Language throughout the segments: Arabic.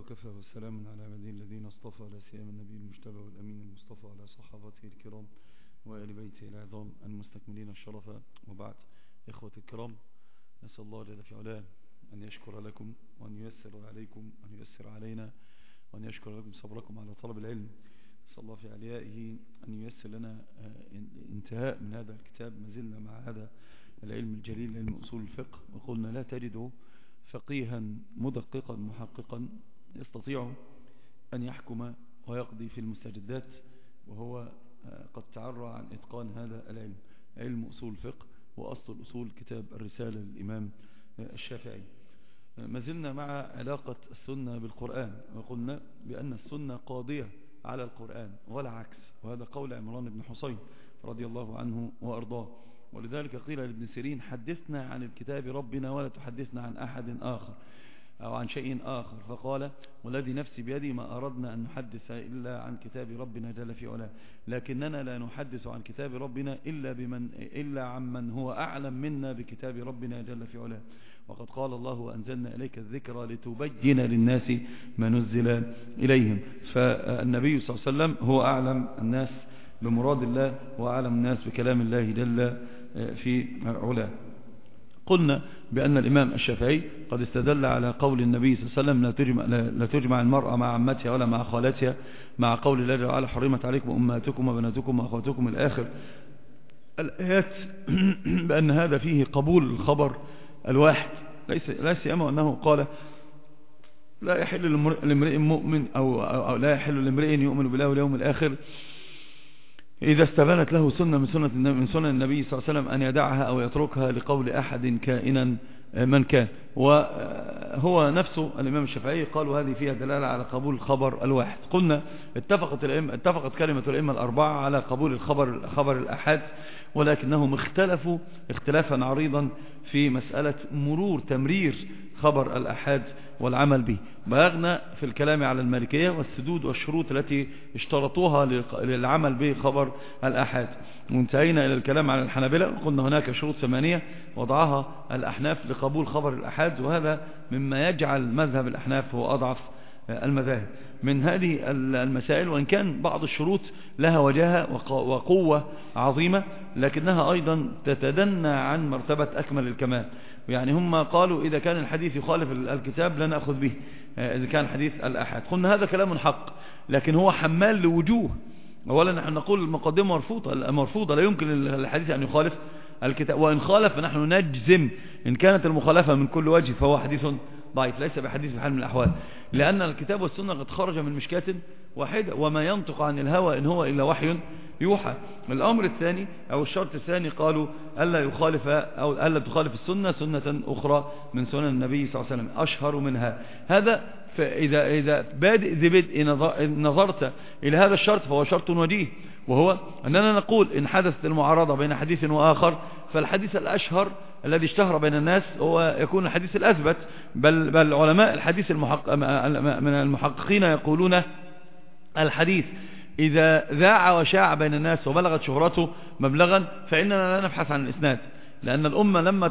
وكفى والسلام على عباده الذين اصطفى، لا سيما النبي المجتبى والأمين المصطفى، على صحابته الكرام وآل بيته العظام المستكملين الشرف. وبعد، إخوة الكرام، نسأل الله جل في علاه أن يشكر لكم وأن ييسر عليكم وأن ييسر علينا وأن يشكر لكم صبركم على طلب العلم. نسأل الله في عليائه أن ييسر لنا انتهاء من هذا الكتاب. ما زلنا مع هذا العلم الجليل، علم أصول الفقه، وقلنا لا تجد فقيها مدققا محققا يستطيع أن يحكم ويقضي في المستجدات وهو قد تعرى عن إتقان هذا العلم، علم أصول الفقه وأصل الأصول، كتاب الرسالة للإمام الشافعي. ما زلنا مع علاقة السنة بالقرآن، وقلنا بأن السنة قاضية على القرآن ولا عكس، وهذا قول عمران بن حسين رضي الله عنه وأرضاه. ولذلك قيل لابن سيرين: حدثنا عن الكتاب ربنا ولا تحدثنا عن أحد آخر أو عن شيء آخر. فقال: والذي نفسي بيدي ما أردنا أن نحدث إلا عن كتاب ربنا جل في علاه، لكننا لا نحدث عن كتاب ربنا إلا عمن هو أعلم منا بكتاب ربنا جل في علاه. وقد قال الله: وأنزلنا إليك الذكر لتبين للناس ما نزل إليهم. فالنبي صلى الله عليه وسلم هو أعلم الناس بمراد الله وأعلم الناس بكلام الله جل في علاه. قلنا بأن الإمام الشافعي قد استدل على قول النبي صلى الله عليه وسلم: لا تجمع المرأة مع عمتها ولا مع خالتها، مع قول الله تعالى: حرمت عليكم أمهاتكم وبناتكم وأخواتكم الآخر الآيات، بأن هذا فيه قبول الخبر الواحد، لا سيما أنه قال: لا يحل لامرئ مؤمن أو لا يحل لامرئ يؤمن بالله واليوم الآخر إذا استبانت له سنة من سنن النبي صلى الله عليه وسلم أن يدعها أو يتركها لقول أحد كائنا من كان. وهو نفسه الإمام الشافعي قالوا هذه فيها دلالة على قبول الخبر الواحد. قلنا اتفقت كلمة الأئمة الأربعة على قبول خبر الأحاد، ولكنهم اختلفوا اختلافا عريضا في مسألة تمرير خبر الأحاد والعمل به. بلغنا في الكلام على المالكية والسدود والشروط التي اشترطوها للعمل بخبر الأحاد، وانتهينا إلى الكلام على الحنابلة، وقلنا هناك شروط 8 وضعها الأحناف لقبول خبر الأحاد، وهذا مما يجعل مذهب الأحناف هو أضعف المذاهب من هذه المسائل. وإن كان بعض الشروط لها وجاهة وقوة عظيمة، لكنها أيضا تتدنى عن مرتبة أكمل الكمال. يعني هم قالوا: إذا كان الحديث يخالف الكتاب لا نأخذ به، إذا كان حديث الأحاد. قلنا هذا كلام حق، لكن هو حمال لوجوه. أولا نحن نقول المقدمة مرفوضة، لا يمكن الحديث أن يخالف الكتاب، وإن خالف فنحن نجزم إن كانت المخالفة من كل وجه فهو حديث ضعيف، ليس بحديث بحال من الأحوال، لأن الكتاب والسنة قد خرج من مشكاة واحدة، وما ينطق عن الهوى إن هو إلا وحي يوحى. الأمر الثاني أو الشرط الثاني قالوا ألا تخالف السنة سنة أخرى من سنن النبي صلى الله عليه وسلم أشهر منها. هذا فإذا بدء نظرت إلى هذا الشرط فهو شرط وجيه، وهو أننا نقول إن حدثت المعارضة بين حديث وآخر فالحديث الأشهر الذي اشتهر بين الناس هو يكون الحديث الأثبت، بل علماء الحديث من المحققين يقولون: الحديث إذا ذاع وشاع بين الناس وبلغت شهرته مبلغا فإننا لا نبحث عن الإسناد، لأن الأمة لما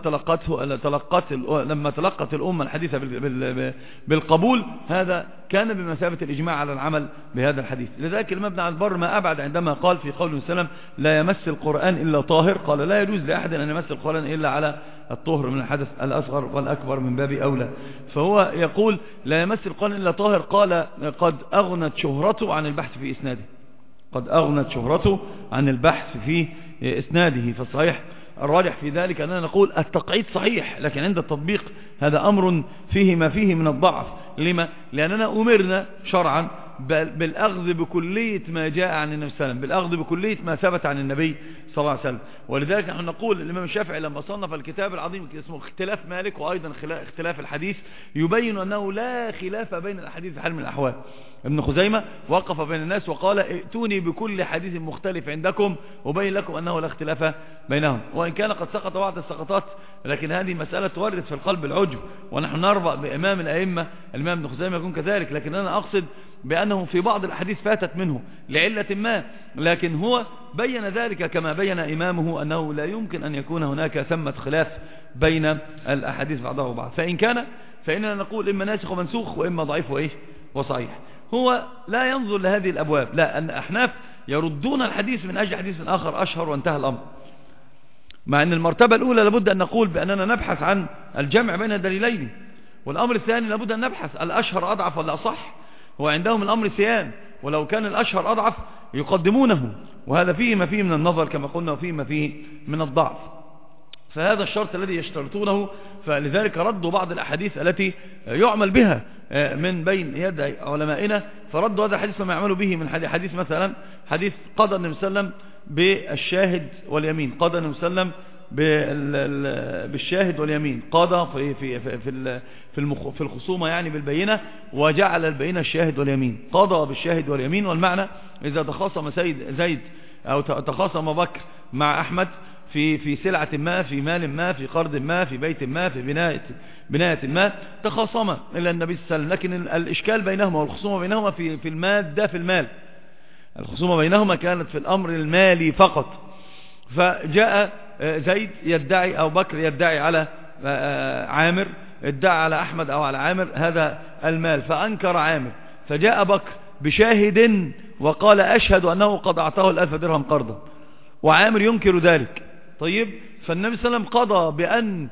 تلقت الأمة الحديث بالقبول هذا كان بمثابة الإجماع على العمل بهذا الحديث. لذلك الإمام ابن عبد البر ما أبعد عندما قال في قوله وسلم: لا يمس القرآن إلا طاهر، قال: لا يجوز لأحد أن يمس القرآن إلا على الطهر من الحدث الأصغر والأكبر من باب أولى. فهو يقول: لا يمس القرآن إلا طاهر، قال: قد أغنت شهرته عن البحث في إسناده، قد أغنت شهرته عن البحث في إسناده. فالصحيح الراجح في ذلك أننا نقول التقعيد صحيح، لكن عند التطبيق هذا أمر فيه ما فيه من الضعف. لما؟ لأننا أمرنا شرعا بالأخذ بكلية ما جاء عن النبي صلى الله عليه وسلم، بالأخذ بكلية ما ثبت عن النبي صلى الله عليه وسلم. ولذلك نحن نقول الإمام الشافعي لما صنف الكتاب العظيم اسمه اختلاف مالك وأيضا اختلاف الحديث، يبين أنه لا خلاف بين الأحاديث بحال من الأحوال. ابن خزيمة وقف بين الناس وقال: ائتوني بكل حديث مختلف عندكم وبين لكم أنه لا اختلاف بينهم. وإن كان قد سقط بعض السقطات، لكن هذه مسألة تورث في القلب العجب، ونحن نرفع بإمام الأئمة الإمام ابن خزيمة يكون كذلك، لكن أنا أقصد بأنه في بعض الأحاديث فاتت منه لعلة ما، لكن هو بين ذلك كما بين إمامه أنه لا يمكن أن يكون هناك ثمة خلاف بين الأحاديث بعضها وبعض. فإن كان فإننا نقول إما ناسخ ومنسوخ وإما ضعيف وصحيح. هو لا ينظر لهذه الأبواب، لا، أن أحناف يردون الحديث من أجل حديث آخر أشهر وانتهى الأمر، مع أن المرتبة الأولى لابد أن نقول بأننا نبحث عن الجمع بين الدليلين، والأمر الثاني لابد أن نبحث الأشهر أضعف ولا أصح. هو عندهم الأمر سيان، ولو كان الأشهر أضعف يقدمونه، وهذا فيه ما فيه من النظر كما قلنا، وفيه ما فيه من الضعف. فهذا الشرط الذي يشترطونه، فلذلك ردوا بعض الأحاديث التي يعمل بها من بين يد علمائنا، فردوا هذا الحديث ما يعملوا به من حديث مثلا حديث قضى النبي صلى الله عليه وسلم بالشاهد واليمين، قضى النبي صلى الله عليه وسلم بالشاهد واليمين، قضى في الخصومة يعني بالبينة، وجعل البينة الشاهد واليمين، قضى بالشاهد واليمين. والمعنى إذا تخاصم زيد أو تخاصم بكر مع أحمد في سلعة ما، في مال ما، في قرض ما، في بيت ما، في بناية ما، تخاصم إلى النبي صلى الله عليه وسلم، لكن الإشكال بينهما والخصومة بينهما في المادة، في المال. الخصومة بينهما كانت في الأمر المالي فقط. فجاء زيد يدعي أو بكر يدعي على عامر، ادعى على أحمد أو على عامر هذا المال، فأنكر عامر، فجاء بكر بشاهد وقال أشهد أنه قد أعطاه 1000 درهم قرضا، وعامر ينكر ذلك. طيب، فالنبي صلى الله عليه وسلم قضى بأن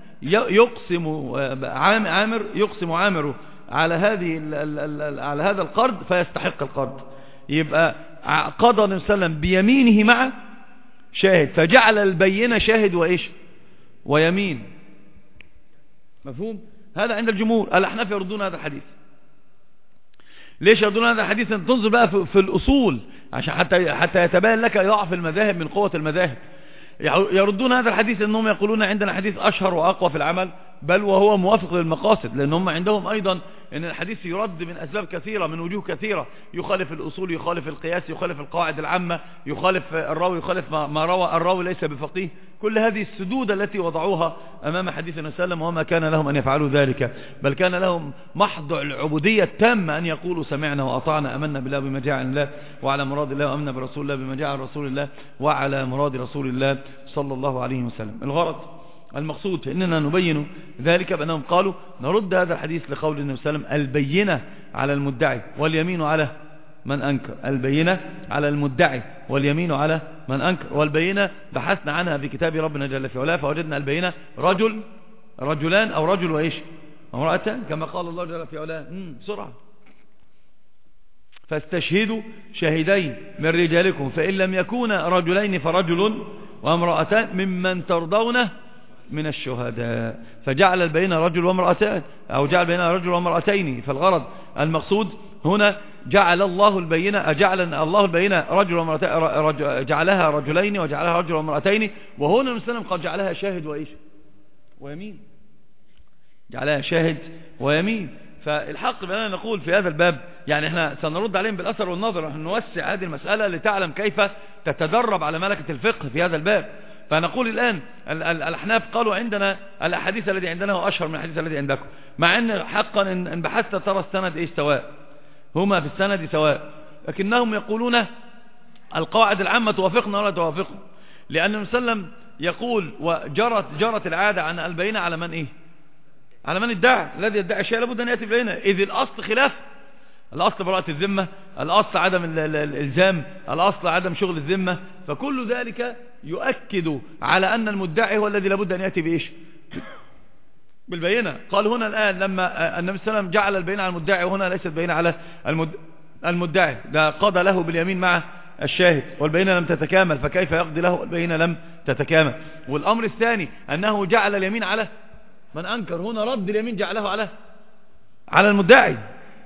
يقسم عامر على هذا القرض فيستحق القرض. يبقى قضى النبي صلى الله عليه وسلم بيمينه مع شاهد، فجعل البينة شاهد وإيش ويمين. مفهوم؟ هذا عند الجمهور. الأحناف يردون هذا الحديث. ليش يردون هذا الحديث؟ تنظر بقى في الأصول عشان حتى يتبين لك ضعف المذاهب من قوة المذاهب. يردون هذا الحديث أنهم يقولون عندنا حديث أشهر وأقوى في العمل، بل وهو موافق للمقاصد، لأنهم عندهم أيضا أن الحديث يرد من أسباب كثيرة، من وجوه كثيرة، يخالف الأصول، يخالف القياس، يخالف القواعد العامة، يخالف الراوي، يخالف ما روى الراوي ليس بفقيه. كل هذه السدود التي وضعوها أمام حديث النبي صلى الله عليه وسلم، وما كان لهم أن يفعلوا ذلك، بل كان لهم محض العبودية التامة أن يقولوا سمعنا وأطعنا، أمنا بالله بما جاء عن الله وعلى مراد الله، وأمنا برسول الله بما جاء عن رسول الله وعلى مراد رسول الله صلى الله عليه وسلم. الغرض المقصود في أننا نبين ذلك بأنهم قالوا نرد هذا الحديث لقول النبي صلى الله عليه وسلم البينة على المدعي واليمين على من أنكر. البينة على المدعي واليمين على من أنكر. والبينة بحثنا عنها في كتاب ربنا جل في علاه، فوجدنا البينة رجلان أو رجل وإيش امرأتان، كما قال الله جل في علاه. بسرعة. فاستشهدوا شاهدين من رجالكم فإن لم يكونا رجلين فرجل وامرأتان ممن ترضونه من الشهداء. فجعل البينة رجل وامرأتان، أو جعل بينها رجل وامرأتين. فالغرض المقصود هنا جعل الله البينة رجل وامرأتين، جعلها رجلين وجعلها رجل وامرأتين. وهنا المسلم قد جعلها شاهد وإيش ويمين، جعلها شاهد ويمين. فالحق بأننا نقول في هذا الباب، يعني احنا سنرد عليهم بالأثر والنظر، نحن نوسع هذه المسألة لتعلم كيف تتدرب على ملكة الفقه في هذا الباب. فنقول الآن الأحناف قالوا عندنا الأحاديث الذي عندنا هو أشهر من الحديث الذي عندكم، مع أن حقا إن بحثت ترى السند إيش سواء، هما في السند سواء، لكنهم يقولون القواعد العامة توافقنا ولا توافقنا، لأن النبي صلى الله عليه وسلم يقول وجرت العادة عن البينة على من إيه، على من ادعى. الذي يدعي شيء لابد أن يأتي بينه، إذ الأصل خلاف، الأصل براءة الذمة، الأصل عدم الإلزام، الأصل عدم شغل الذمة. فكل ذلك يؤكد على أن المدعي هو الذي لابد أن يأتي بإيش بالبينة. قال هنا الآن لما النبي صلى الله عليه وسلم جعل البينة على المدعي، وهنا ليست بينة على المدعي، ده قضى له باليمين مع الشاهد والبينة لم تتكامل، فكيف يقضي له البينة لم تتكامل. والأمر الثاني أنه جعل اليمين على من أنكر، هنا رد اليمين جعله على المدعي.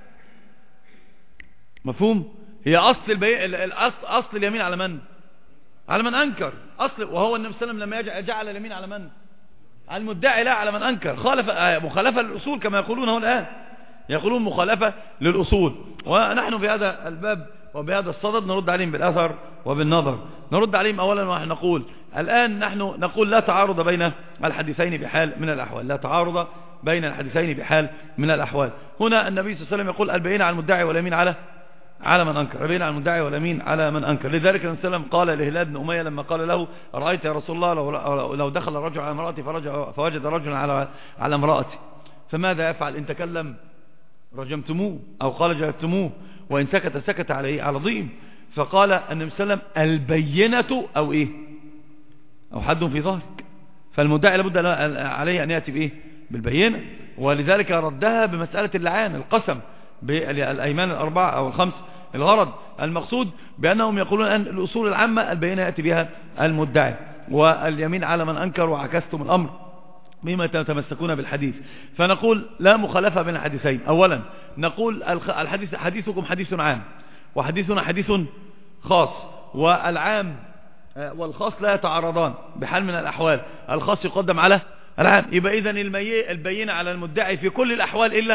مفهوم؟ هي أصل اليمين على من؟ على من أنكر. وهو النبي صلى الله عليه وسلم لما جعل اليمين على من؟ على المدعي لا على من أنكر. مخالفة للأصول كما يقولونه الآن، يقولون مخالفة للأصول. ونحن في هذا الباب وبهذا الصدد نرد عليهم بالأثر وبالنظر. نرد عليهم أولا ونحن نقول الآن نحن نقول لا تعارض بين الحديثين بحال من الأحوال، لا تعارض بين الحديثين بحال من الأحوال. هنا النبي صلى الله عليه وسلم يقول البينة على المدعي واليمين على من أنكر، البينة على المدعي واليمين على من أنكر. لذلك النبي صلى الله عليه وسلم قال لهلال بن أمية لما قال له رأيت يا رسول الله لو دخل الرجل على امرأتي فوجد رجلا على امرأتي فماذا يفعل إن تكلم رجمتموه، أو قال جلدتموه، وإن سكت سكت عليه على ضيم. فقال النبي صلى الله عليه وسلم البينة أو إيه، أو حد في ظهرك. فالمدعي لابد عليه أن يأتي بإيه، بالبينة. ولذلك ردها بمسألة اللعان، القسم بالأيمان الأربعة أو الخمس. الغرض المقصود بأنهم يقولون أن الأصول العامة البينة يأتي بها المدعي، واليمين على من أنكر، وعكستم الأمر بما تتمسكون بالحديث. فنقول لا مخالفة بين الحديثين. أولا نقول الحديث حديثكم حديث عام، وحديثنا حديث خاص، والعام والخاص لا يتعارضان بحال من الأحوال. الخاص يقدم على العام. يبقى إذن البينة على المدعي في كل الأحوال إلا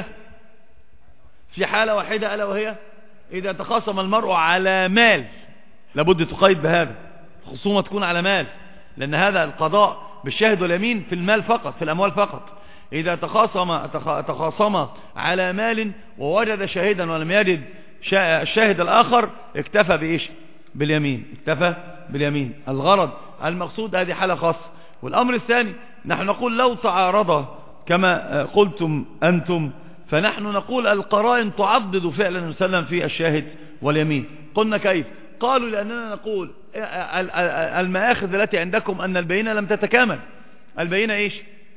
في حالة واحدة، ألا وهي إذا تخاصم المرء على مال. لابد تقيد بهذا، خصومة تكون على مال، لأن هذا القضاء بالشاهد واليمين في المال فقط، في الأموال فقط. إذا تخاصم على مال ووجد شاهدا ولم يجد الشاهد الآخر، اكتفى بإيش، باليمين، اكتفى باليمين. الغرض المقصود هذه حالة خاصة. والأمر الثاني نحن نقول لو تعارض كما قلتم أنتم، فنحن نقول القرائن تعضد فعلا المسلم في الشاهد واليمين. قلنا كيف؟ قالوا لأننا نقول المآخذ التي عندكم أن البينة لم تتكامل. البينة إيش؟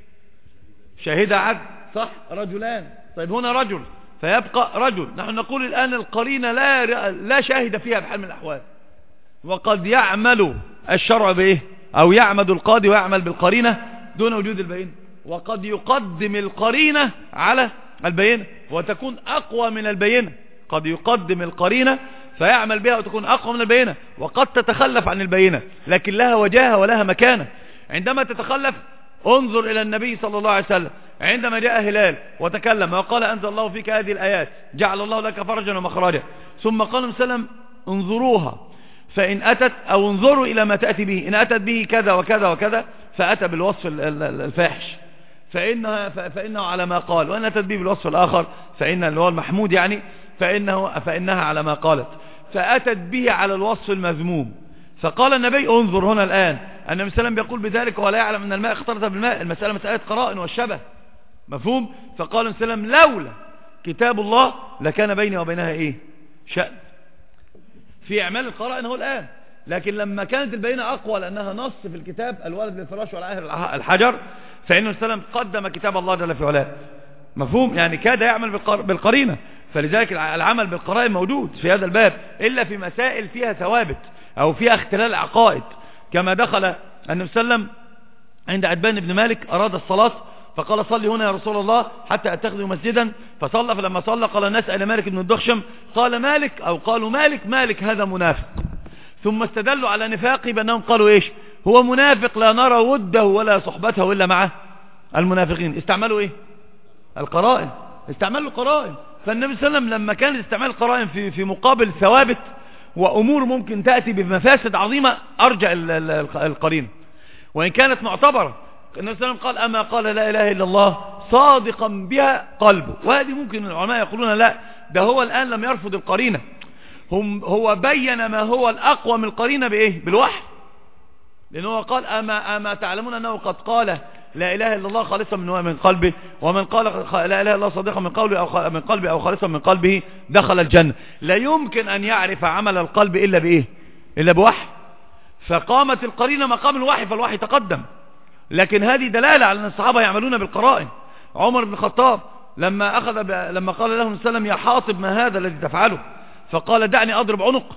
شاهد عدل، صح؟ رجلان. طيب هنا رجل فيبقى رجل. نحن نقول الآن القرينة لا شاهد فيها بحال من الأحوال، وقد يعمل الشرع بإيه، أو يعمد القاضي ويعمل بالقرينة دون وجود البينة، وقد يقدم القرينة على البينة وتكون أقوى من البينة. قد يقدم القرينة فيعمل بها وتكون أقوى من البينة، وقد تتخلف عن البينة لكن لها وجاهة ولها مكانة. عندما تتخلف انظر إلى النبي صلى الله عليه وسلم عندما جاء هلال وتكلم وقال أنزل الله فيك هذه الآيات جعل الله لك فرجا ومخرجا، ثم قال النبي صلى الله عليه وسلم انظروها فإن أتت، أو انظروا إلى ما تأتي به، إن أتت به كذا وكذا وكذا، فأتى بالوصف الفاحش فإنه على ما قال، وإن أتت به بالوصف الآخر فإن اللي هو المحمود يعني فإنها على ما قالت، فأتت به على الوصف المذموم. فقال النبي انظر هنا الآن النبي صلى الله عليه وسلم بيقول بذلك ولا يعلم أن الماء اختلط بالماء. المسألة مسألة قرائن والشبه، مفهوم؟ فقال النبي صلى الله عليه وسلم لولا كتاب الله لكان بيني وبينها إيه، شأن في إعمال القرائن هو الآن. لكن لما كانت البينة أقوى لأنها نص في الكتاب الولد للفراش والعاهر الحجر، فإن النبي صلى الله عليه وسلم قدم كتاب الله جل في علاه، مفهوم؟ يعني كاد يعمل بالقرينة. فلذلك العمل بالقرائن موجود في هذا الباب، إلا في مسائل فيها ثوابت أو فيها اختلال عقائد، كما دخل النبي صلى الله عليه وسلم عند عتبان بن مالك أراد الصلاة فقال صلي هنا يا رسول الله حتى أتخذ مسجدا، فصلى. فلما صلى قال الناس إلى مالك بن الدخشم، قال مالك أو قالوا مالك هذا منافق. ثم استدلوا على نفاقه بأنهم قالوا إيش، هو منافق لا نرى وده ولا صحبته إلا مع المنافقين. استعملوا إيه، القرائن، استعملوا القرائن. فالنبي صلى الله عليه وسلم لما كان استعمال القرائن في مقابل ثوابت وأمور ممكن تأتي بمفاسد عظيمة أرجع القرينة وإن كانت معتبرة. النبي صلى الله عليه وسلم قال أما قال لا إله إلا الله صادقا بها قلبه، وهذه ممكن العلماء يقولون لا، ده هو الآن لم يرفض القرينة، هو بين ما هو الأقوى من القرينة بإيه، بالوحي. لأنه قال أما تعلمون أنه قد قال لا إله إلا الله خالصا من قلبه، ومن قال لا إله إلا الله صادقا من قلبه أو خالصا من قلبه دخل الجنة. لا يمكن أن يعرف عمل القلب إلا بإيه، إلا بوحي. فقامت القرينة مقام الوحي، فالوحي تقدم. لكن هذه دلالة على أن الصحابة يعملون بالقرائن. عمر بن الخطاب لما قال له النبي صلى الله عليه وسلم يا حاطب ما هذا الذي تفعله، فقال دعني أضرب عنق.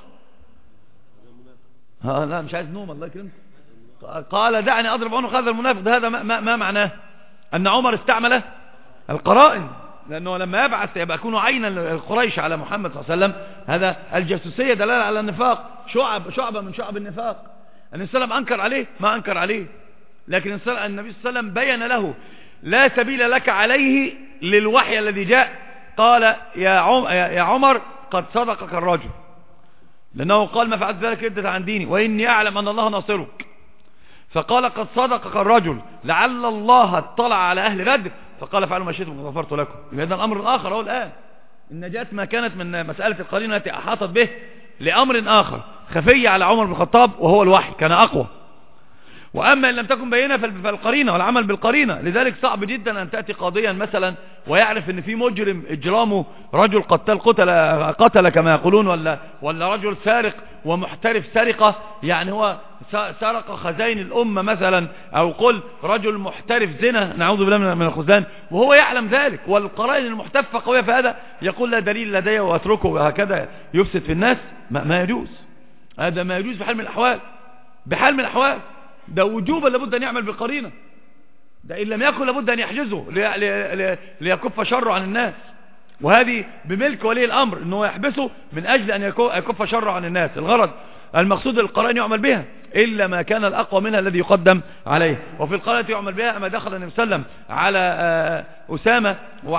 لا مش عايز نوم الله يكرمك. قال دعني أضرب عنق هذا المنافق. هذا ما معناه أن عمر استعمل القرائن، لأنه لما يبقى يكون عينا القريش على محمد صلى الله عليه وسلم، هذا الجاسوسية دلالة على النفاق، شعبة من شعب النفاق. النبي صلى الله عليه وسلم أنكر عليه؟ ما أنكر عليه، لكن النبي صلى الله عليه وسلم بين له لا سبيل لك عليه للوحي الذي جاء. قال يا عمر قد صدقك الرجل، لأنه قال ما فعلت ذلك ردة عن ديني وإني أعلم أن الله ناصرك. فقال قد صدقك الرجل لعل الله اطلع على أهل بدر فقال فعلوا ما شئتم غفرت لكم. إذن الأمر آخر هو الآن النجاة ما كانت من مسألة القرينة التي أحاطت به لأمر آخر خفي على عمر بن الخطاب وهو الوحي كان أقوى. وأما إن لم تكن بينة فالقرينة والعمل بالقرينة. لذلك صعب جدا أن تأتي قاضيا مثلا ويعرف أن في مجرم إجرامه رجل قتل كما يقولون، ولا رجل سارق ومحترف سرقة، يعني هو سرق خزائن الأمة مثلا، أو قل رجل محترف زنا نعوذ بالله من الخزان، وهو يعلم ذلك والقرائن المحتفة قوية في هذا، يقول لا دليل لدي وأتركه وهكذا يفسد في الناس. ما يجوز، هذا ما يجوز بحال من الأحوال، بحال من الأحوال. ده وجوبا لابد أن يعمل بالقرينة، ده إن لم يكن لابد أن يحجزه ليكف شره عن الناس. وهذه بملك ولي الأمر أنه يحبسه من أجل أن يكف شره عن الناس. الغرض المقصود القرائن يعمل بها إلا ما كان الأقوى منها الذي يقدم عليه. وفي القرائن يعمل بها أما دخل النبي صلى الله عليه وسلم على أسامة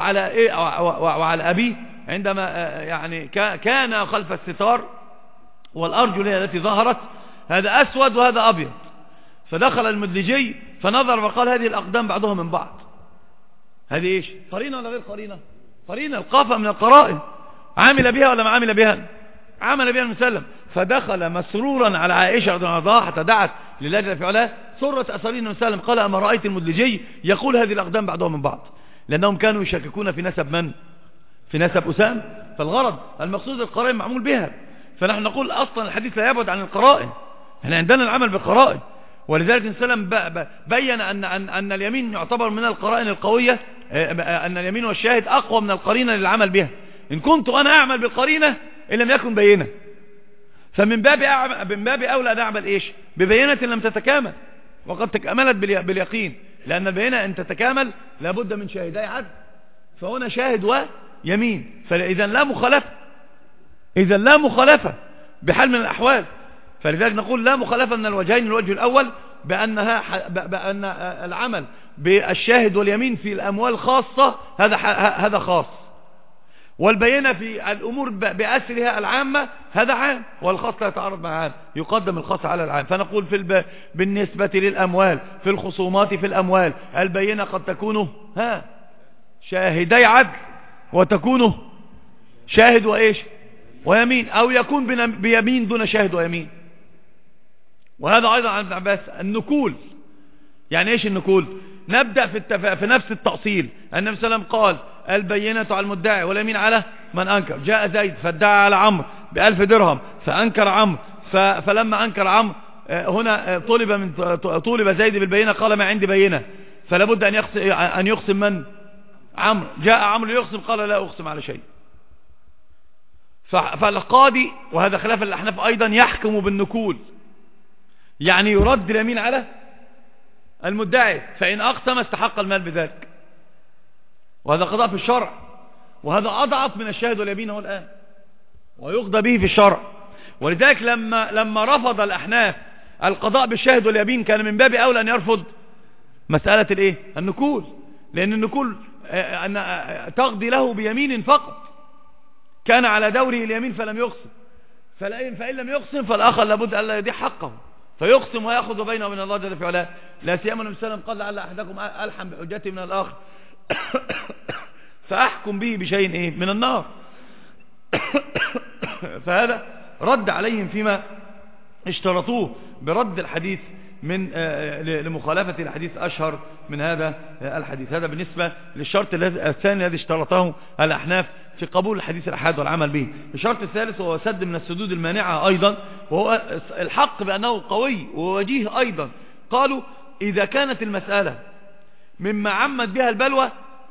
وعلى أبيه عندما يعني كان خلف الستار والأرجل هي التي ظهرت، هذا أسود وهذا أبيض، فدخل المدلجي فنظر وقال هذه الأقدام بعضها من بعض. هذه إيش؟ قرينة ولا غير قرينة؟ قرينة، القافة من القرائن. عامل بها ولا ما عامل بها؟ عمل بها المسلم. فدخل مسرورا على عائشة رضي الله عنها حتى دعت للجنة في علاه سرة أسرين المسلم، قال أما رأيت المدلجي يقول هذه الأقدام بعضها من بعض، لأنهم كانوا يشككون في نسب من؟ في نسب أسامة. فالغرض المقصود القرائن معمول بها. فنحن نقول أصلا الحديث لا يبعد عن القرائن، احنا عندنا العمل بالقرائن. ولذلك السلام بين أن اليمين يعتبر من القرائن القوية، أن اليمين والشاهد أقوى من القرينة للعمل بها. إن كنت أنا أعمل بالقرينة إن لم يكن بينة، فمن باب أولى أن أعمل إيش؟ ببينة لم تتكامل، وقد تكاملت باليقين، لأن البينة أن تتكامل لابد من شاهدي عدل، فهنا شاهد ويمين، فإذا لا مخالفة، إذا لا مخالفة بحال من الأحوال. فلذلك نقول لا مخالفة من الوجهين. الوجه الأول بأن العمل بالشاهد واليمين في الأموال خاصة، هذا خاص، والبينة في الأمور بأسرها العامة هذا عام، والخاص لا يتعارض مع عام، يقدم الخاص على العام. فنقول بالنسبة للأموال في الخصومات في الأموال البينة قد تكون شاهدي عدل، وتكون شاهد وإيش ويمين، أو يكون بيمين دون شاهد ويمين. وهذا أيضا عن ابن عباس. النكول يعني إيش النكول؟ نبدأ في نفس التأصيل. النبي صلى الله عليه وسلم قال البينة على المدعي واليمين على من أنكر. جاء زيد فادعى على عمرو ب1000 درهم فأنكر عمرو، فلما أنكر عمرو هنا طولب زيد بالبينة، قال ما عندي بينة، فلا بد أن يقسم من؟ عمرو. جاء عمرو يقسم قال لا أقسم على شيء. فالقاضي، وهذا خلاف الأحناف أيضا، يحكم بالنكول، يعني يرد اليمين على المدعي، فإن أقسم استحق المال بذلك، وهذا قضاء في الشرع، وهذا أضعف من الشاهد واليمين هو الآن، ويقضى به في الشرع. ولذلك لما رفض الأحناف القضاء بالشاهد واليمين كان من باب أولى أن يرفض مسألة النكول، لأن النكول تقضي له بيمين فقط، كان على دوره اليمين فلم يقسم، فإن لم يقسم فالآخر لابد أن لا يضيع حقه، فيقسم ويأخذ بينه وبين الله جل في علاه. لا سيما النبي صلى الله عليه وسلم قال لعل أحدكم ألحم بحجته من الآخر فأحكم به بشيء من النار. فهذا رد عليهم فيما اشترطوه برد الحديث من لمخالفة الحديث أشهر من هذا الحديث. هذا بالنسبة للشرط الثاني الذي اشترطه الأحناف في قبول الحديث الأحاد والعمل به. الشرط الثالث هو سد من السدود المانعة أيضا، وهو الحق بأنه قوي ووجيه أيضا. قالوا إذا كانت المسألة مما عمد بها البلوى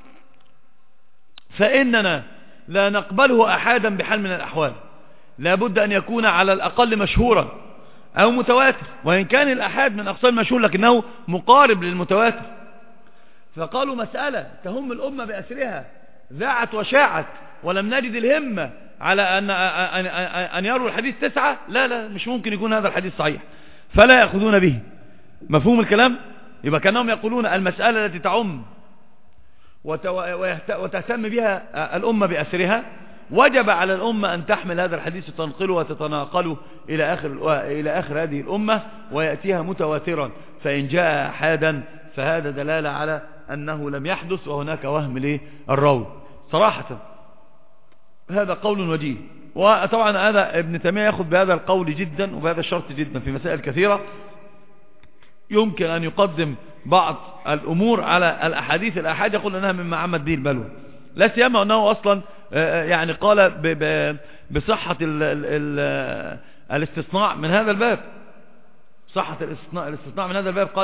فإننا لا نقبله أحادا بحال من الأحوال، لابد أن يكون على الأقل مشهورا أو متواتر، وإن كان الأحاد من أقسام مشهور لكنه مقارب للمتواتر. فقالوا مسألة تهم الأمة بأسرها ذاعت وشاعت ولم نجد الهمة على أن يروا الحديث 9، لا مش ممكن يكون هذا الحديث صحيح، فلا يأخذون به. مفهوم الكلام؟ يبقى كانهم يقولون المسألة التي تعم وتهتم بها الأمة بأسرها وجب على الأمة أن تحمل هذا الحديث وتنقله وتتناقله إلى آخر هذه الأمة ويأتيها متواترا. فإن جاء أحادا فهذا دلالة على أنه لم يحدث وهناك وهم للراوي. صراحة هذا قول وجيه، وطبعا هذا ابن تيمية يأخذ بهذا القول جدا وبهذا الشرط جدا في مسائل كثيرة، يمكن أن يقدم بعض الأمور على الأحاديث الأحاد يقول أنها مما عمت به البلوى، لا سيما أنه أصلا يعني قال بصحة الاستثناء من هذا الباب، صحة الاستثناء من هذا الباب. قال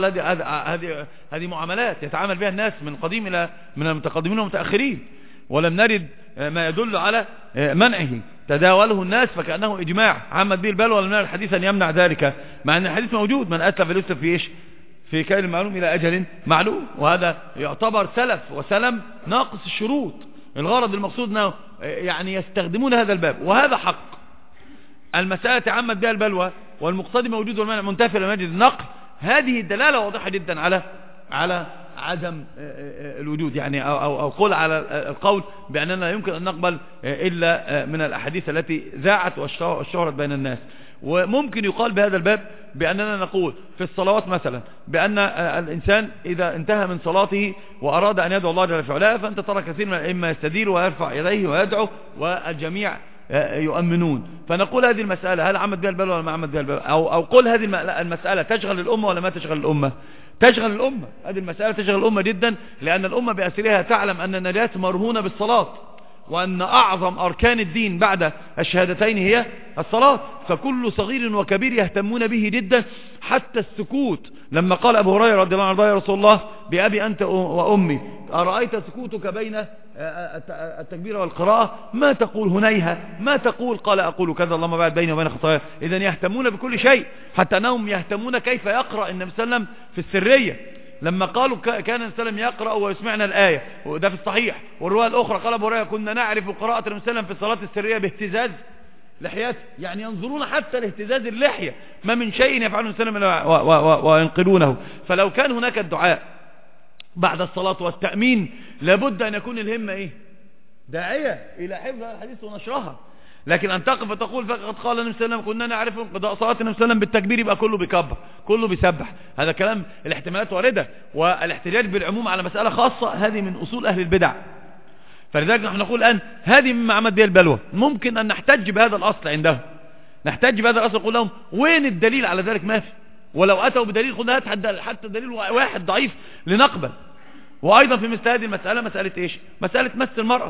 هذه معاملات يتعامل بها الناس من قديم إلى من المتقدمين والمتأخرين، ولم نرد ما يدل على منعه، تداوله الناس فكأنه إجماع عمت به البلوى، ولم نرد حديثا يمنع ذلك، مع أن الحديث موجود: من أتلف فليتلف في إيش؟ في كيل المعلوم إلى أجل معلوم. وهذا يعتبر سلف وسلم ناقص الشروط. الغرض المقصود أنه يعني يستخدمون هذا الباب، وهذا حق. المسألة عمت بها البلوى والمقتضي موجود والمانع منتفي لم يجد النقل، هذه الدلالة واضحة جدا على عدم الوجود، يعني أو قول على القول بأننا لا يمكن أن نقبل إلا من الأحاديث التي ذاعت واشتهرت بين الناس. وممكن يقال بهذا الباب بأننا نقول في الصلوات مثلا بأن الإنسان إذا انتهى من صلاته وأراد أن يدعو الله جل في علاه، فأنت ترى كثير من الأئمة يستدير ويرفع يديه ويدعو والجميع يؤمنون، فنقول هذه المسألة هل عمت بها البلوى ولا ما عمت بها البلوى، أو قل هذه المسألة تشغل الأمة ولا ما تشغل الأمة؟ تشغل الأمة. هذه المسألة تشغل الأمة جدا، لأن الأمة بأسرها تعلم أن النجاة مرهونة بالصلاة، وأن أعظم أركان الدين بعد الشهادتين هي الصلاة، فكل صغير وكبير يهتمون به جدا، حتى السكوت. لما قال أبو هريرة رضي الله عنه: يا رسول الله بأبي أنت وأمي أرأيت سكوتك بين التكبير والقراءة ما تقول هنيها؟ ما تقول؟ قال: أقول كذا اللهم بعد بيني وبين خطاياي. إذن يهتمون بكل شيء، حتى أنهم يهتمون كيف يقرأ النبي صلى الله عليه وسلم في السرية. لما قالوا كان النبي صلى الله عليه وسلم يقرأ ويسمعنا الآية، وده في الصحيح. والرواية الأخرى قال أبو هريرة: كنا نعرف قراءة النبي صلى الله عليه وسلم في الصلاة السرية باهتزاز لحيته، يعني ينظرون حتى لاهتزاز اللحية، ما من شيء يفعله النبي صلى الله عليه وسلم وينقلونه. فلو كان هناك الدعاء بعد الصلاة والتأمين لابد أن يكون الهمة إيه؟ داعية إلى حفظ الحديث ونشرها. لكن أن تقف وتقول فقد قال النبي صلى الله عليه وسلم كنا نعرف قضاء صلاة النبي صلى الله عليه وسلم بالتكبير، يبقى كله بيكبر كله بيسبح، هذا كلام الاحتمالات واردة. والاحتجاج بالعموم على مسألة خاصة هذه من أصول أهل البدع. فلذلك نحن نقول الآن هذه مما عمت بها البلوى، ممكن أن نحتج بهذا الأصل عندهم، نحتج بهذا الأصل، نقول لهم وين الدليل على ذلك؟ ما في. ولو أتوا بدليل قلنا حتى دليل واحد ضعيف لنقبل. وأيضا في مثل هذه المسألة مسألة إيش؟ مسألة مس المرأة،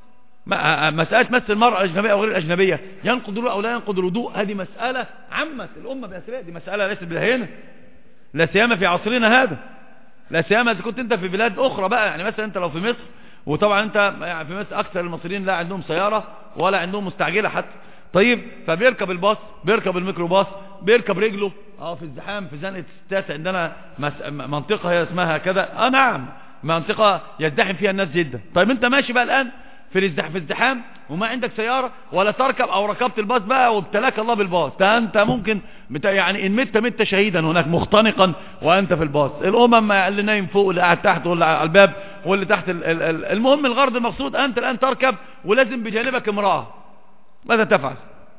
مسألة مس المرأة الأجنبية أو غير الأجنبية ينقض الوضوء أو لا ينقض الوضوء، هذه مسألة عمت الأمة بأسرها، دي مسألة ليست بالهينة، لا سيما في عصرنا هذا، لا سيما إذا كنت أنت في بلاد أخرى بقى. يعني مثلا أنت لو في مصر، وطبعا أنت يعني في مصر أكثر المصريين لا عندهم سيارة ولا عندهم مستعجلة حتى، طيب فبيركب الباص، بيركب الميكروباص، بيركب رجله في الزحام، في زنقة الستات. عندنا منطقة هي اسمها كذا، نعم، منطقة يزدحم فيها الناس جدا. طيب أنت ماشي بقى الآن في الزحام وما عندك سيارة ولا تركب، او ركبت الباص بقى وابتلاك الله بالباص، انت ممكن يعني ان مت شهيدا هناك مختنقا وانت في الباص. الامم اللي نايم فوق واللي قاعد تحت واللي على الباب واللي تحت المهم الغرض المقصود انت الان تركب ولازم بجانبك امرأة، ماذا تفعل؟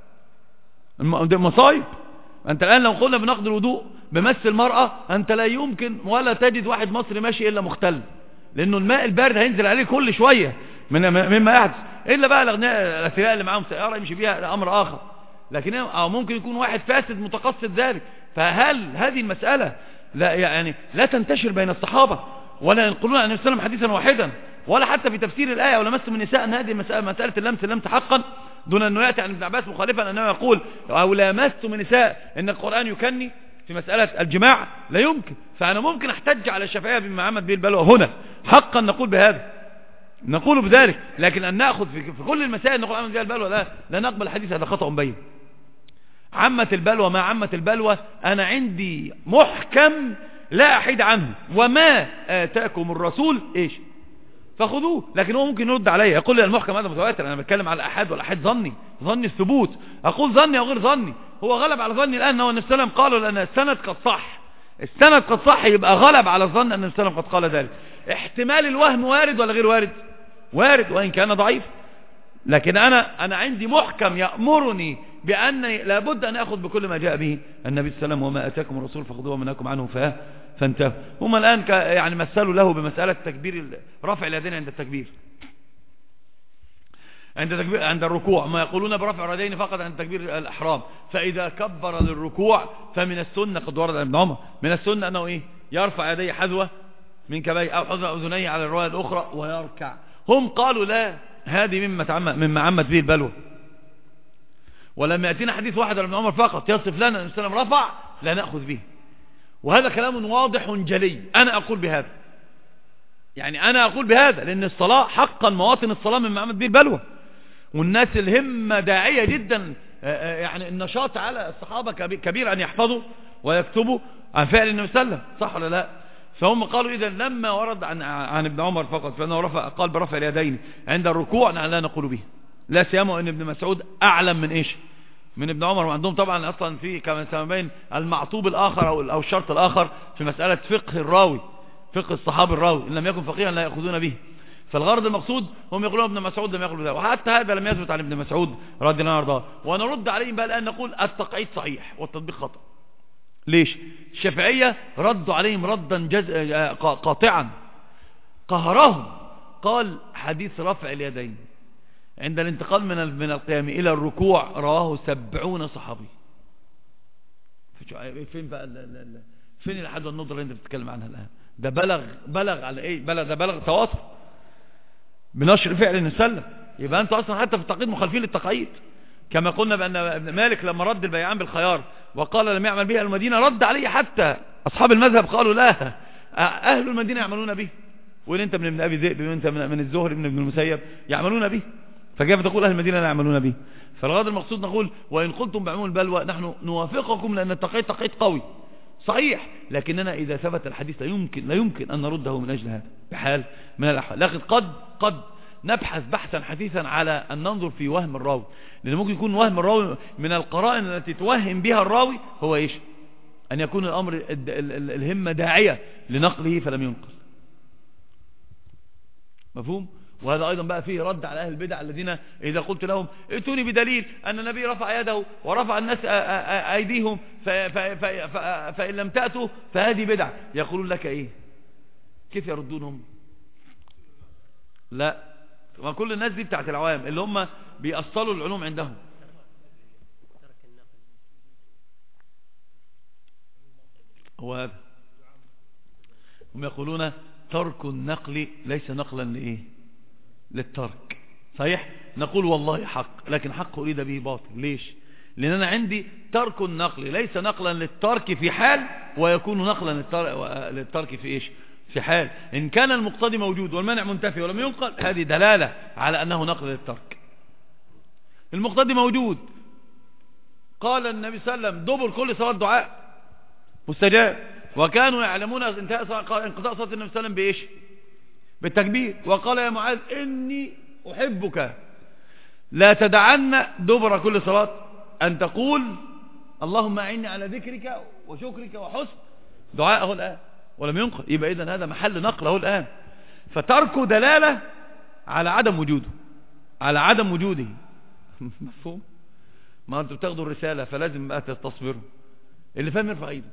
مصايب. انت الان لو قلنا بنقض الوضوء بمس المرأة، انت لا يمكن ولا تجد واحد مصري ماشي الا مختل، لانه الماء البارد هينزل عليه كل شوية مما يحدث، إلا بقى الأثرياء اللي معهم سيارة يمشي بيها أمر آخر. لكن أو ممكن يكون واحد فاسد متقصد ذلك. فهل هذه المسألة لا تنتشر بين الصحابة ولا ينقلون عن النبي صلى الله عليه وسلم حديثا واحدا، ولا حتى في تفسير الآية ولا مسلم النساء أن هذه مسألة اللمس حقا، دون أنه يأتي عن ابن عباس مخالفا أنه يقول أو لامستم النساء إن القرآن يكني في مسألة الجماع؟ لا يمكن. فأنا ممكن أحتج على الشافعية بما عمت به البلوى هنا، حقا نقول بهذا، نقول بذلك. لكن أن نأخذ في كل المسائل نقول عمت بها البلوى لا نقبل الحديث، هذا خطأ بين. عمت البلوى ما عمت البلوى، أنا عندي محكم لا أحيد عنه، وما آتاكم الرسول إيش فخذوه. لكن هو ممكن يرد علي يقول لي المحكم هذا متواتر، أنا بتكلم على الأحاد والأحاد ظني الثبوت، أقول ظني أو غير ظني. هو غلب على ظني الآن هو النبي صلى الله عليه وسلم قالوا لأن السند قد صح، يبقى غلب على الظن أن النبي صلى الله عليه وسلم قد قال ذلك. احتمال الوهم وارد ولا غير وارد؟ وارد، وإن كان ضعيف. لكن أنا عندي محكم يأمرني بأني لابد أن أخذ بكل ما جاء به النبي صلى الله عليه وسلم، وما أتاكم الرسول فخذوه وما نهاكم عنه فانتهوا. هم الآن يعني مثلوا له بمسألة تكبير رفع اليدين عند التكبير. عند الركوع ما يقولون برفع اليدين فقط عند تكبير الإحرام. فإذا كبر للركوع فمن السنة قد ورد عن ابن عمر من السنة أنه إيه يرفع يديه حذوة من كبيه أو حذوة أذنيه على الرواية الأخرى ويركع. هم قالوا لا، هذه مما عمت به البلوى. ولم يأتينا حديث واحد عن ابن عمر فقط يصف لنا أن السلام رفع لا نأخذ به. وهذا كلام واضح جلي. أنا أقول بهذا، يعني أنا أقول بهذا لأن الصلاة حقا مواطن الصلاة مما عمت به البلوى، والناس الهمة داعية جدا، يعني النشاط على الصحابة كبير أن يحفظوا ويكتبوا عن فعل النبي صلى الله عليه وسلم، صح ولا لا؟ فهم قالوا إذا لما ورد عن ابن عمر فقط فإنه قال برفع اليدين عند الركوع لا نقول به، لا سيما أن ابن مسعود أعلم من إيش؟ من ابن عمر. وعندهم طبعا أصلا في كما بين المعطوب الآخر أو الشرط الآخر في مسألة فقه الراوي، فقه الصحابي الراوي إن لم يكن فقيها لا يأخذون به. فالغرض المقصود هم يقولون ابن مسعود لم يقل بذلك، وحتى هذا لم يثبت عن ابن مسعود رضي الله عنه. ونرد عليهم بقى الآن نقول التقعيد صحيح والتطبيق خطأ. ليش؟ الشافعية ردوا عليهم ردا قاطعا قهرهم، قال حديث رفع اليدين عند الانتقال من القيام إلى الركوع رواه 70 صحابي. فين بقى فين الحد والنظر اللي انت بتتكلم عنها الآن؟ ده بلغ على ايه؟ بلغ تواتر بنشر فعل النبي صلى الله عليه وسلم. يبقى انتوا اصلا حتى في التقييد مخالفين للتقييد، كما قلنا بأن ابن مالك لما رد البيعان بالخيار وقال لم يعمل به المدينة رد عليه حتى أصحاب المذهب قالوا لا، أهل المدينة يعملون به، وإن أنت من ابن أبي ذئب وأنت من الزهري من ابن المسيب يعملون به، فكيف تقول أهل المدينة لا يعملون به؟ فالغرض المقصود نقول وإن قلتم بعموم البلوى نحن نوافقكم لأن التقييد تقييد قوي صحيح، لكننا إذا ثبت الحديث لا يمكن أن نرده من أجل هذا بحال من الأحوال. لكن قد نبحث بحثا حثيثا على أن ننظر في وهم الراوي، لأن ممكن يكون وهم الراوي من القرائن التي توهم بها الراوي هو إيش؟ أن يكون الأمر الهمة داعية لنقله فلم ينقل. مفهوم؟ وهذا أيضا بقى فيه رد على أهل البدع الذين إذا قلت لهم ائتوني بدليل أن النبي رفع يده ورفع الناس أيديهم فإن لم تأتوا فهذه بدع، يقولون لك إيه؟ كيف يردونهم؟ لا، ما كل الناس دي بتاعت العوام اللي هم بيأصلوا العلوم عندهم. هو هذا هم يقولون ترك النقل ليس نقلا لإيه؟ للترك. صحيح نقول والله حق، لكن حق أريد به باطل. ليش؟ لأن أنا عندي ترك النقل ليس نقلا للترك في حال ويكون نقلا للترك في إيش؟ في حال إن كان المقتضي موجود والمانع منتفي ولم ينقل، هذه دلالة على أنه نقل للترك. المقتضي موجود، قال النبي صلى الله عليه وسلم دبر كل صلاة دعاء مستجاب، وكانوا يعلمون انقطاع صلاة النبي صلى الله عليه وسلم بإيش؟ بالتكبير. وقال يا معاذ إني أحبك لا تدعن دبر كل صلاة أن تقول اللهم أعني على ذكرك وشكرك وحسن دعائه الآن، ولم ينقل. يبقى إذن هذا محل نقله الآن، فتركه دلالة على عدم وجوده، على عدم وجوده. مفهوم؟ ما أنتوا بتاخدوا الرسالة فلازم بقى تصبروا. اللي فاهم يرفع ايده،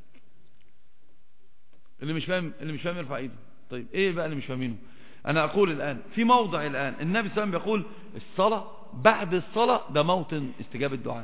اللي مش فاهم يرفع ايده. طيب ايه بقى اللي مش فاهمينه؟ انا اقول الان في موضع الان النبي صلى الله عليه وسلم بيقول الصلاة بعد الصلاة ده موطن استجابة الدعاء،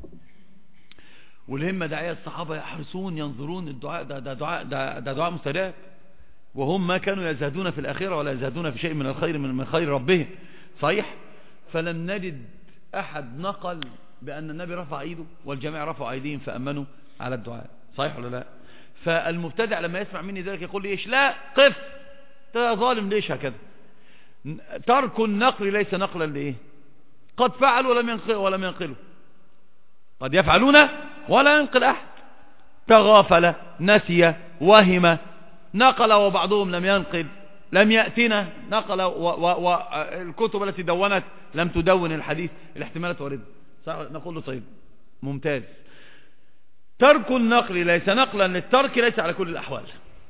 والهمة داعية الصحابة يحرصون ينظرون الدعاء ده دعاء مستجاب، وهم ما كانوا يزهدون في الآخرة ولا يزهدون في شيء من الخير من خير ربهم. صحيح؟ فلم نجد أحد نقل بأن النبي رفع ايده والجميع رفعوا ايديهم فأمنوا على الدعاء. صحيح ولا لا؟ فالمبتدع لما يسمع مني ذلك يقول لي ايش؟ لا، قف، انت ظالم ليش هكذا؟ ترك النقل ليس نقلا لايه؟ قد فعلوا ولم ينقلوا، قد يفعلون ولا ينقل احد، تغافل، نسي، وهم، نقل وبعضهم لم ينقل، لم يأتنا، نقل والكتب التي دونت لم تدون الحديث، الاحتمالات واردة. نقول له طيب ممتاز، ترك النقل ليس نقلا للترك ليس على كل الأحوال،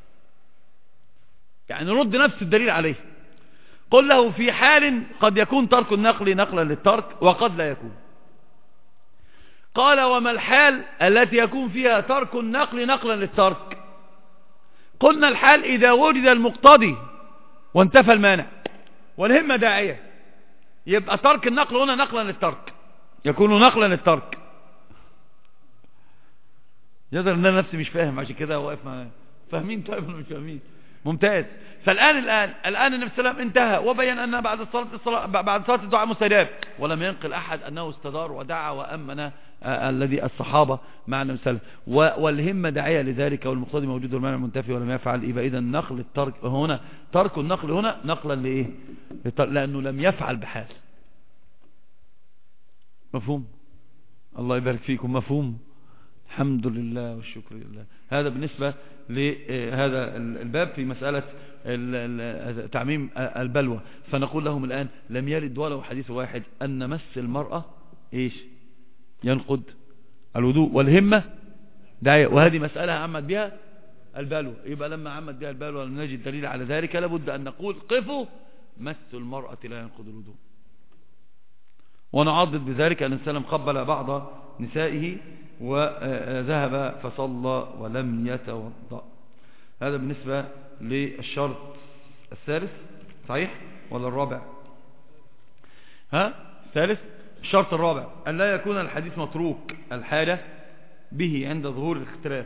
يعني نرد نفس الدليل عليه. قل له في حال قد يكون ترك النقل نقلا للترك وقد لا يكون. قال وما الحال التي يكون فيها ترك النقل نقلا للترك؟ قلنا الحال إذا وجد المقتضي وانتفى المانع والهمة داعية، يبقى ترك النقل هنا نقلا للترك، يكون نقلا للترك. يظهر ان انا نفسي مش فاهم، عشان كده واقف معايا. فاهمين؟ طيب ولا مش فاهمين؟ ممتاز. فالآن النبي صلى الله عليه وسلم انتهى وبين أن بعد صلاة الدعاء مستجاب، ولم ينقل أحد أنه استدار ودعا وأمن الذي الصحابة مع النبي صلى الله عليه وسلم، والهمة داعية لذلك، والمقتضي موجود والمانع منتفي ولم يفعل. يبقى إذا نقل الترك هنا، ترك النقل هنا نقلا لإيه؟ لأنه لم يفعل بحال. مفهوم؟ الله يبارك فيكم. مفهوم؟ الحمد لله والشكر لله. هذا بالنسبة لهذا الباب في مسألة تعميم البلوى. فنقول لهم الآن لم يرد ولو حديث واحد أن مس المرأة إيش ينقض الوضوء، والهمة داعية، وهذه مسألة عمد بها البلوى. يبقى لما عمد بها البلوى لم نجد دليل على ذلك، لابد أن نقول قفوا، مس المرأة لا ينقض الوضوء. ونعضد بذلك أن السلام قبل بعض نسائه وذهب فصلى ولم يتوضأ. هذا بالنسبة للشرط الثالث. صحيح ولا الرابع؟ الثالث. الشرط الرابع أن لا يكون الحديث متروك الحالة به عند ظهور الاختلاف،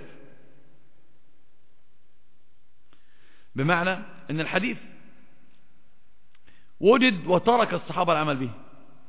بمعنى أن الحديث وجد وترك الصحابة العمل به،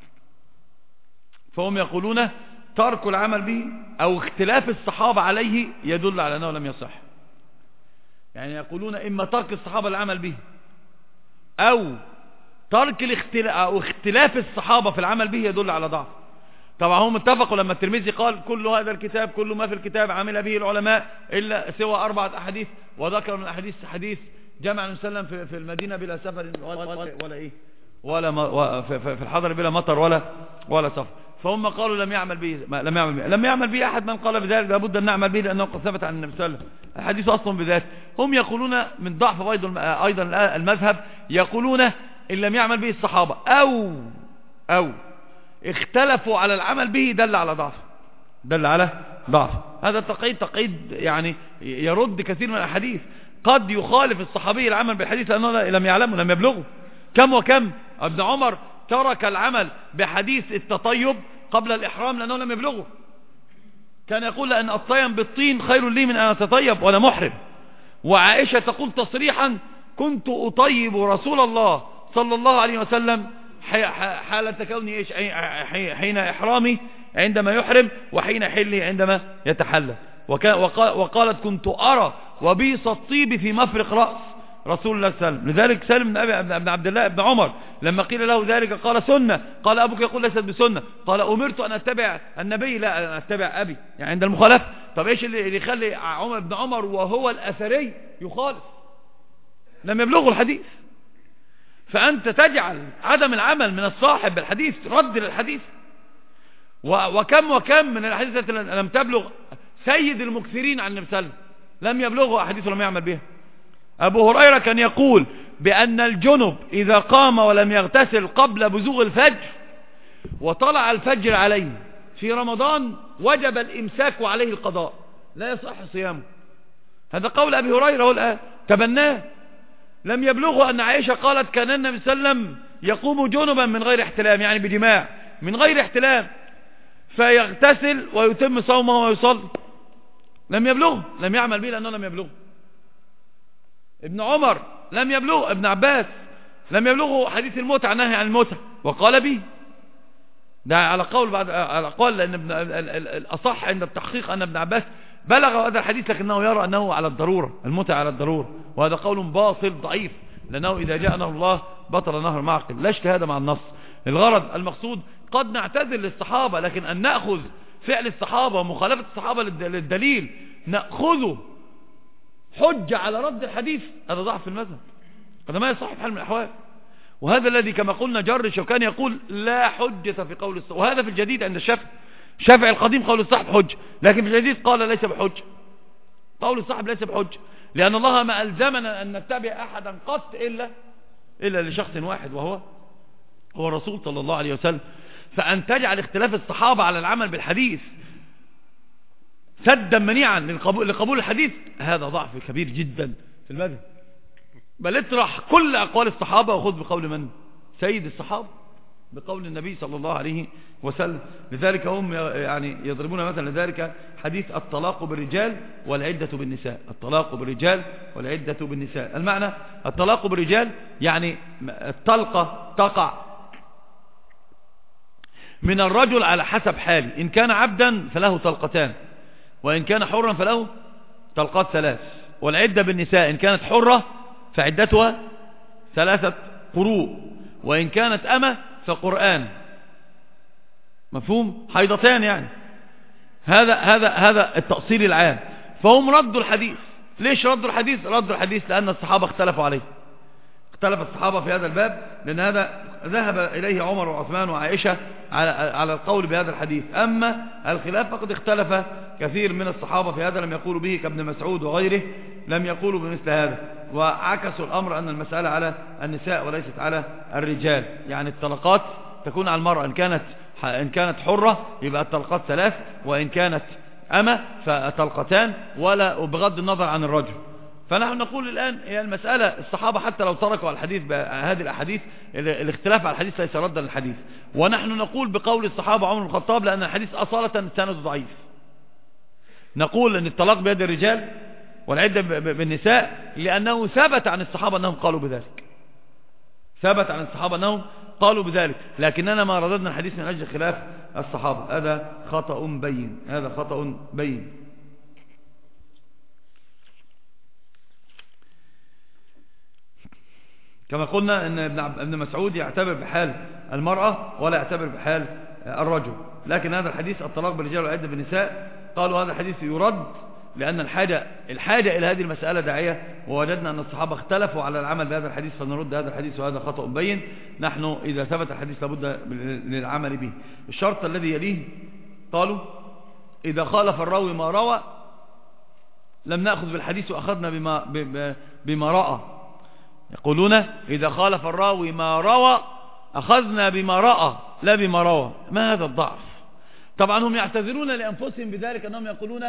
فهم يقولون ترك العمل به أو اختلاف الصحابة عليه يدل على أنه لم يصح. يعني يقولون إما ترك الصحابة العمل به أو ترك اختلاف الصحابة في العمل به يدل على ضعف. طبعا هم اتفقوا لما الترمذي قال كل هذا الكتاب، كل ما في الكتاب عمل به العلماء إلا سوى 4 أحاديث، وذكر من الأحاديث حديث جمع النبي صلى الله عليه وسلم في المدينة بلا سفر ولا إيه ولا في الحضر بلا مطر ولا سفر. فهم قالوا لم يعمل به أحد. من قال بذلك لابد أن نعمل به لأنه قد ثبت عن النبي صلى الله عليه وسلم، الحديث أصلا بذات. هم يقولون من ضعف أيضا المذهب، يقولون إن لم يعمل به الصحابة أو اختلفوا على العمل به دل على ضعف. هذا تقييد يعني يرد كثير من الحديث. قد يخالف الصحابي العمل بالحديث لأنه لم يعلمه، لم يبلغه. كم وكم ابن عمر ترك العمل بحديث التطيب قبل الإحرام لأنه لم يبلغه. كان يقول لأن أطيب بالطين خير لي من أن أتطيب وأنا محرم. وعائشة تقول تصريحا كنت أطيب رسول الله صلى الله عليه وسلم حالة كوني حين إحرامي عندما يحرم، وحين حلي عندما يتحلى. وقالت كنت أرى وبيص الطيب في مفرق رأس رسول الله صلى الله عليه وسلم. لذلك سالم بن عبد الله بن عمر لما قيل له ذلك قال سنة، قال أبوك يقول ليست بسنة، قال أمرت أن أتبع النبي لا أن أتبع أبي، يعني عند المخالفة. طب إيش اللي يخلي عمر بن عمر وهو الأثري يخالف؟ لم يبلغه الحديث. فأنت تجعل عدم العمل من الصاحب بالحديث رد للحديث. وكم من الحديث التي لم تبلغ سيد المكثرين عن النبي صلى الله عليه وسلم لم يبلغه أحاديث ولم يعمل بها. أبو هريرة كان يقول بأن الجنب إذا قام ولم يغتسل قبل بزوغ الفجر وطلع الفجر عليه في رمضان وجب الإمساك وعليه القضاء، لا يصح صيامه. هذا قول أبي هريرة هو الآن تبناه. لم يبلغه أن عائشة قالت كان النبي صلى الله عليه وسلم يقوم جنبا من غير احتلام، يعني بجماع من غير احتلام، فيغتسل ويتم صومه ويصلي. لم يبلغه، لم يعمل به لأنه لم يبلغه. ابن عمر لم يبلغه، ابن عباس لم يبلغه حديث المتعة، نهي عن المتعة، وقال به. ده على قول لأن الأصح عند التحقيق أن ابن عباس بلغ هذا الحديث لكنه يرى أنه على الضرورة، المتعة على الضرورة، وهذا قول باطل ضعيف، لأنه إذا جاء نهر الله بطل نهر معقل، لا اجتهاد مع النص. الغرض المقصود قد نعتذر للصحابة، لكن أن نأخذ فعل الصحابة ومخالفة الصحابة للدليل نأخذه حجة على رد الحديث، هذا ضعف في المذهب، هذا ما يصح بحال من الأحوال. وهذا الذي كما قلنا جر الشوكاني يقول لا حجة في قول الصحابة، وهذا في الجديد عند الشافعي القديم قول الصاحب حجة، لكن في الجديد قال ليس بحجة، قول الصاحب ليس بحجة، لأن الله ما ألزمنا أن نتبع أحدا قط إلا لشخص واحد وهو الرسول صلى الله عليه وسلم. فأن تجعل اختلاف الصحابة على العمل بالحديث سدا منيعا لقبول الحديث، هذا ضعف كبير جدا في المذهب. بل اطرح كل أقوال الصحابة وخذ بقول من؟ سيد الصحابة بقول النبي صلى الله عليه وسلم. لذلك هم يعني يضربون مثلا لذلك حديث الطلاق بالرجال والعدة بالنساء. الطلاق بالرجال والعدة بالنساء، المعنى الطلاق بالرجال يعني الطلقة تقع من الرجل على حسب حاله، إن كان عبدا فله طلقتان، وإن كان حرا فله طلقات ثلاث. والعدة بالنساء إن كانت حرة فعدتها 3 قروء، وإن كانت أمة فقرآن. مفهوم؟ حيضتان يعني. هذا التأصيل العام. فهم ردوا الحديث. ليش ردوا الحديث؟ ردوا الحديث لأن الصحابة اختلفوا عليه. اختلف الصحابة في هذا الباب، لأن هذا ذهب إليه عمر وعثمان وعائشة على القول بهذا الحديث. أما الخلاف فقد اختلف كثير من الصحابة في هذا، لم يقولوا به كابن مسعود وغيره، لم يقولوا بمثل هذا، وعكسوا الأمر أن المسألة على النساء وليست على الرجال. يعني الطلقات تكون على المرأة، إن كانت حرة يبقى الطلقات 3، وإن كانت أمة فطلقتان، ولا بغض النظر عن الرجل. فنحن نقول الآن هي المسألة الصحابة حتى لو تركوا الحديث بهذه الأحاديث، الاختلاف على الحديث ليس ردا للحديث. ونحن نقول بقول الصحابة عمر بن الخطاب لأن الحديث أصالة سند ضعيف. نقول أن الطلاق بيد الرجال والعدة بالنساء لأنه ثبت عن الصحابة أنهم قالوا بذلك، ثبت عن الصحابة أنهم قالوا بذلك، لكننا ما رددنا الحديث من أجل خلاف الصحابة. هذا خطأ بين، هذا خطأ بين. كما قلنا أن ابن مسعود يعتبر بحال المرأة ولا يعتبر بحال الرجل، لكن هذا الحديث الطلاق بالرجال والعدة بالنساء قالوا هذا الحديث يرد لأن الحاجة إلى هذه المسألة داعية، ووجدنا أن الصحابة اختلفوا على العمل بهذا الحديث فنرد هذا الحديث، وهذا خطأ بين. نحن إذا ثبت الحديث لابد للعمل به. الشرط الذي يليه قالوا إذا خالف الراوي ما روى لم نأخذ بالحديث وأخذنا بما رأى. يقولون إذا خالف الراوي ما روى أخذنا بما رأى لا بما روى. ما هذا الضعف؟ طبعا هم يعتذرون لأنفسهم بذلك، أنهم يقولون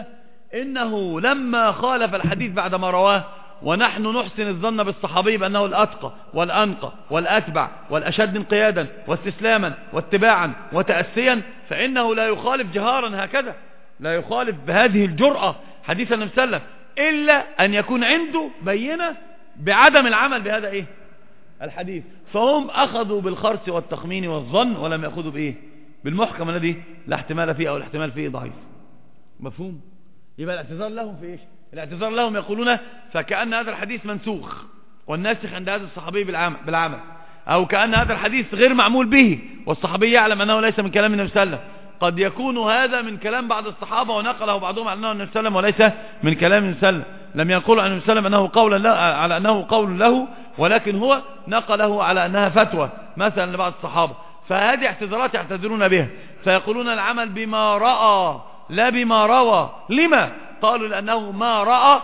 إنه لما خالف الحديث بعد ما رواه، ونحن نحسن الظن بالصحابي بأنه الأتقى والأنقى والأتبع والأشد انقيادا واستسلاما واتباعا وتأسيا، فإنه لا يخالف جهارا هكذا، لا يخالف بهذه الجرأة حديث النبي صلى الله عليه وسلم إلا أن يكون عنده بينة بعدم العمل بهذا الحديث. فهم أخذوا بالخرس والتخمين والظن ولم يأخذوا بالمحكم الذي لا احتمال فيه أو الاحتمال فيه ضعيف. مفهوم؟ يبقى الاعتذار لهم في الاعتذار لهم يقولون فكأن هذا الحديث منسوخ والناسخ عند هذا الصحابي بالعمل، أو كأن هذا الحديث غير معمول به والصحابي يعلم أنه ليس من كلام النبي صلى الله عليه وسلم. قد يكون هذا من كلام بعض الصحابة ونقله بعضهم على أنه النبي صلى الله عليه وسلم وليس من كلام النبي صلى الله عليه وسلم. لم يقول عن النبي صلى الله عليه وسلم على أنه قول له، ولكن هو نقله على أنها فتوى مثلا لبعض الصحابة. فهذه اعتذارات يعتذرون بها، فيقولون العمل بما رأى لا بما روى. لما؟ قالوا لأنه ما رأى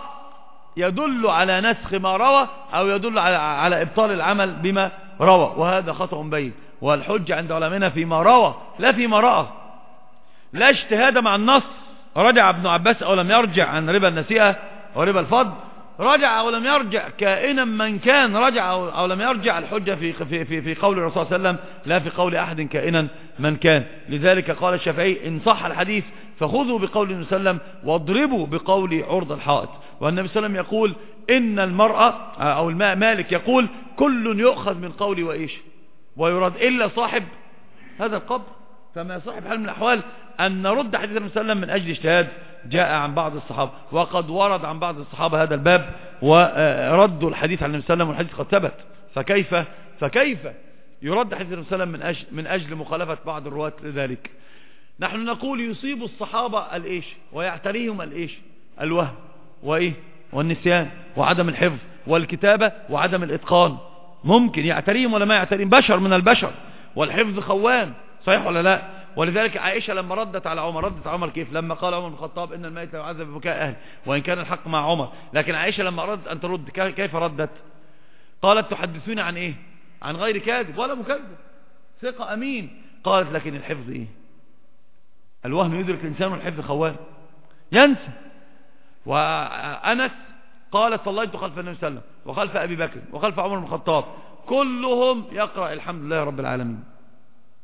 يدل على نسخ ما روى أو يدل على إبطال العمل بما روى، وهذا خطأ بين. والحجة عند علمائنا فيما روى لا فيما رأى. لا اجتهاد مع النص. رجع ابن عباس أو لم يرجع عن ربا النسيئة وربا الفضل، رجع أو لم يرجع كائنا من كان، رجع أو لم يرجع، الحجة في قول الرسول صلى الله عليه وسلم لا في قول أحد كائنا من كان. لذلك قال الشافعي إن صح الحديث فخذوا بقول النبي صلى الله عليه وسلم واضربوا بقول عرض الحائط. والنبي صلى الله عليه وسلم يقول إن المرأة أو مالك يقول كل يؤخذ من قولي ويرد إلا صاحب هذا القبر. فما صاحب حال من الأحوال أن نرد حديث النبي صلى الله عليه وسلم من أجل اجتهاد جاء عن بعض الصحابة، وقد ورد عن بعض الصحابة هذا الباب وردوا الحديث عن النبي صلى الله عليه وسلم والحديث قد ثبت. فكيف يرد حديث النبي صلى الله عليه وسلم من أجل مخالفة بعض الرواة لذلك؟ نحن نقول يصيب الصحابة ويعتريهم الوهم والنسيان وعدم الحفظ والكتابة وعدم الإتقان. ممكن يعتريهم ولا ما يعتريهم، بشر من البشر، والحفظ خوان، صحيح ولا لا؟ ولذلك عائشة لما ردت على عمر، ردت عمر كيف؟ لما قال عمر بن الخطاب إن الميت يعذب ببكاء أهله، وإن كان الحق مع عمر، لكن عائشة لما أردت أن ترد كيف ردت؟ قالت تحدثون عن عن غير كاذب ولا مكذب، ثقة أمين. قالت لكن الحفظ الوهم يدرك الإنسان والحفظ خوان ينسى. وأنس قال صليت خلف النبي صلى الله عليه وسلم وخلف أبي بكر وخلف عمر بن الخطاب كلهم يقرأ الحمد لله رب العالمين.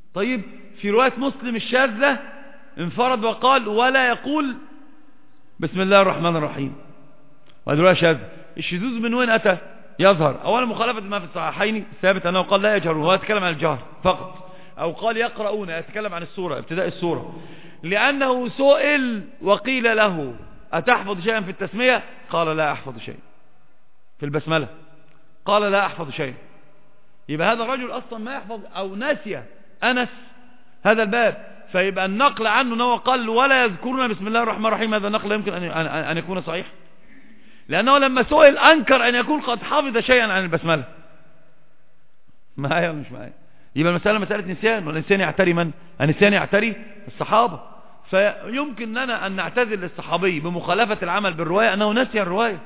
طيب في رواية مسلم الشاذة انفرد وقال ولا يقول بسم الله الرحمن الرحيم، وهذه رواية شاذة. الشذوذ من وين أتى؟ يظهر أولا مخالفة ما في الصحيحين ثابت أنه قال لا يجهرون، هو يتكلم عن الجهر فقط، أو قال يقرؤون يتكلم عن السورة ابتداء السورة، لأنه سئل وقيل له أتحفظ شيئا في التسمية؟ قال لا أحفظ شيئا. في البسملة قال لا أحفظ شيئا. يبقى هذا الرجل أصلا ما يحفظ أو نسي أنس هذا الباب، فيبقى النقل عنه أنه قال ولا يذكرون بسم الله الرحمن الرحيم، هذا النقل يمكن أن يكون صحيح، لأنه لما سئل أنكر أن يكون قد حفظ شيئا عن البسملة. معايا ولا مش معايا؟ يبقى المسألة مسألة نسيان، والنسيان يعتري من؟ النسيان يعتري الصحابة. فيمكن لنا أن نعتذر للصحابي بمخالفة العمل بالرواية أنه نسي الرواية.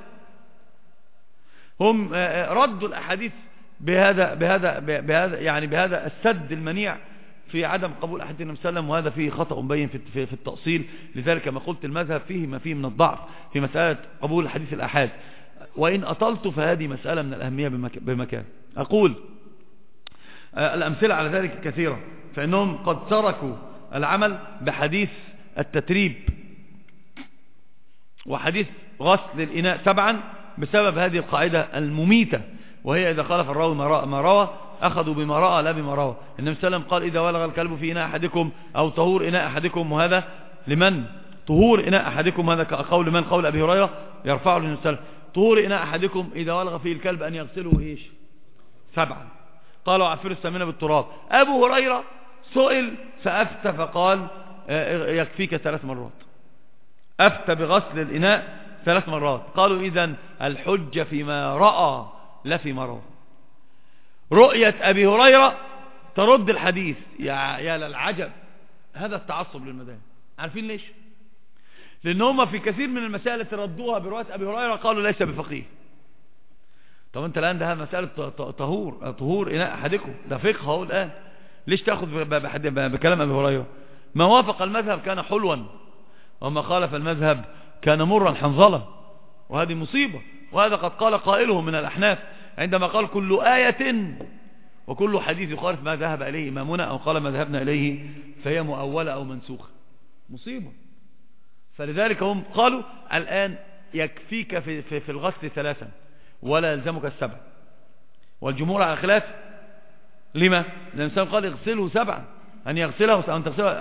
هم ردوا الأحاديث بهذا السد المنيع في عدم قبول أحاديث النبي صلى الله عليه وسلم، وهذا فيه خطأ مبين في التأصيل. لذلك ما قلت المذهب فيه ما فيه من الضعف في مسألة قبول حديث الأحاد، وإن أطلت فهذه مسألة من الأهمية بمكان. أقول الأمثلة على ذلك كثيرة، فإنهم قد تركوا العمل بحديث التتريب وحديث غسل الإناء 7 بسبب هذه القاعدة المميتة، وهي إذا خالف الراوي ما روى أخذوا بما رأى لا بما روى. النبي صلى الله عليه وسلم قال إذا ولغ الكلب في إناء أحدكم أو طهور إناء أحدكم، وهذا لمن؟ طهور إناء أحدكم، هذا قول من؟ قول أبي هريرة يرفعه للنبي صلى الله عليه وسلم. طهور إناء أحدكم إذا ولغ فيه الكلب أن يغسله إيش؟ 7. قالوا عفروا السمنة بالتراب. أبو هريرة سئل فأفتى فقال يكفيك 3 مرات، أفتى بغسل الإناء 3 مرات. قالوا إذن الحجة فيما رأى لا فيما روى. رؤية أبي هريرة ترد الحديث. يا للعجب هذا التعصب للمذاهب. عارفين ليش؟ لأن هم في كثير من المسائل التي ردوها برواية أبي هريرة قالوا ليس بفقيه. طب أنت الآن ده مسألة طهور إناء أحدكم، ده فقه هو الآن، ليش تأخذ بكلام أبي هريرة؟ ما وافق المذهب كان حلوا، وما خالف المذهب كان مرا حنظلا، وهذه مصيبة. وهذا قد قال قائله من الأحناف عندما قال كل آية وكل حديث يخالف ما ذهب إليه إمامنا أو قال ما ذهبنا إليه فهي مؤولة أو منسوخة. مصيبة. فلذلك هم قالوا الآن يكفيك في الغسل 3 ولا يلزمك 7، والجمهور على خلاف. لما؟ لأن الإنسان قال اغسله 7، أن يغسله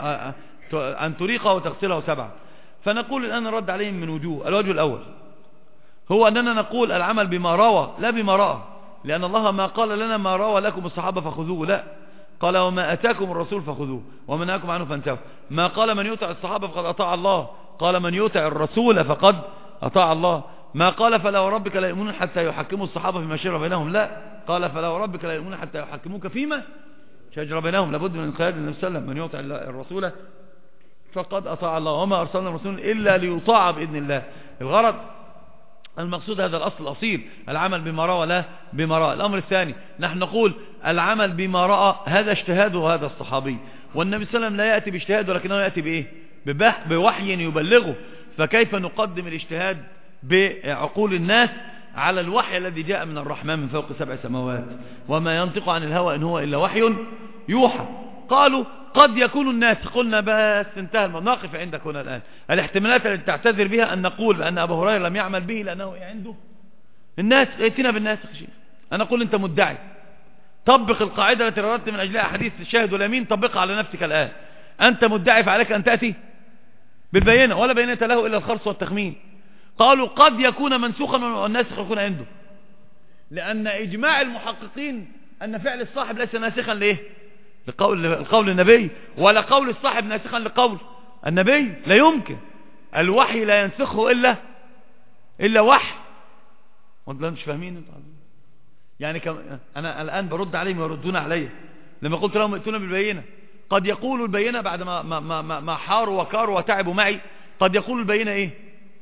أن تريقه وتغسله 7. فنقول الآن نرد عليهم من وجوه. الوجه الأول هو أننا نقول العمل بما روى لا بما رأى، لأن الله ما قال لنا ما روى لكم الصحابة فخذوه، لا، قال وما أتاكم الرسول فخذوه وما نهاكم عنه فانتهوا. ما قال من يطع الصحابة فقد أطاع الله، قال من يطع الرسول فقد أطاع الله. ما قال فلا وربك لا يؤمنون حتى يحكموا الصحابة فيما شجر بينهم، لا، قال فلا وربك لا يؤمنون حتى يحكموك فيما شجر بينهم. لابد من انقياد النبي صلى الله عليه وسلم. من يطع الرسول فقد أطاع الله وما أرسلنا الرسول إلا ليطاع بإذن الله. الغرض المقصود هذا الأصل الأصيل، العمل بما رأى لا بما رأى. الأمر الثاني نحن نقول العمل بما رأى هذا اجتهاده هذا الصحابي، والنبي صلى الله عليه وسلم لا يأتي باجتهاد ولكنه يأتي بإيه؟ بوحي يبلغه. فكيف نقدم الاجتهاد بعقول الناس على الوحي الذي جاء من الرحمن من فوق 7 سماوات؟ وما ينطق عن الهوى إن هو إلا وحي يوحى. قالوا قد يكون الناس، قلنا بس انتهى المناقف عندك هنا الآن. الاحتمالات التي تعتذر بها أن نقول بأن أبو هريرة لم يعمل به لأنه عنده الناس. ائتنا بالناس يا شيخ. أنا أقول أنت مدعي، طبق القاعدة التي ردت من أجلها حديث الشاهد واليمين، طبقها على نفسك الآن. أنت مدعي فعليك أن تأتي بالبينة، ولا بينة له إلا الخرص والتخمين. قالوا قد يكون منسوخا والناسخ يكون عنده، لأن إجماع المحققين أن فعل الصاحب ليس ناسخا لإيه؟ لقول النبي، ولا قول الصاحب ناسخا لقول النبي. لا يمكن، الوحي لا ينسخه إلا وحي. وانتم مش فاهمين انتم يعني أنا الآن برد عليهم ويردون علي. لما قلت لهم ائتونا بالبينة، قد يقولوا البينة بعد ما حاروا وكاروا وتعبوا معي، قد يقولوا البينة إيه؟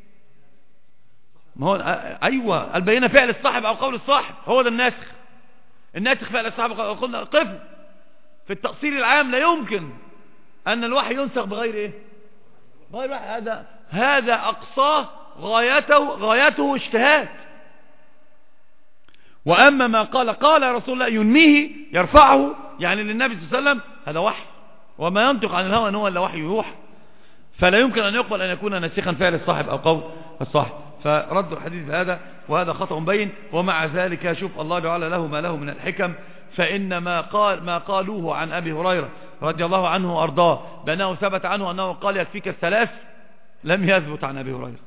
ما هو أيوة، البينة فعل الصاحب أو قول الصاحب، هو ده الناسخ. الناسخ فعل الصاحب. قلنا قفوا في التأصيل العام، لا يمكن أن الوحي ينسخ بغير إيه؟ غير وحي. هذا أقصاه غايته اجتهاد. وأما ما قال رسول الله ينميه يرفعه يعني للنبي صلى الله عليه وسلم، هذا وحي، وما ينطق عن الهوى ان هو الا وحي يوحى، فلا يمكن ان يقبل ان يكون ناسخا فعل الصاحب او قول الصاحب. فرد الحديث هذا وهذا خطأ بين. ومع ذلك شوف الله جعل له ما له من الحكم، فإن ما قالوه عن أبي هريرة رضي الله عنه وأرضاه بأنه ثبت عنه أنه قال يكفيك الثلاث لم يثبت عن أبي هريرة.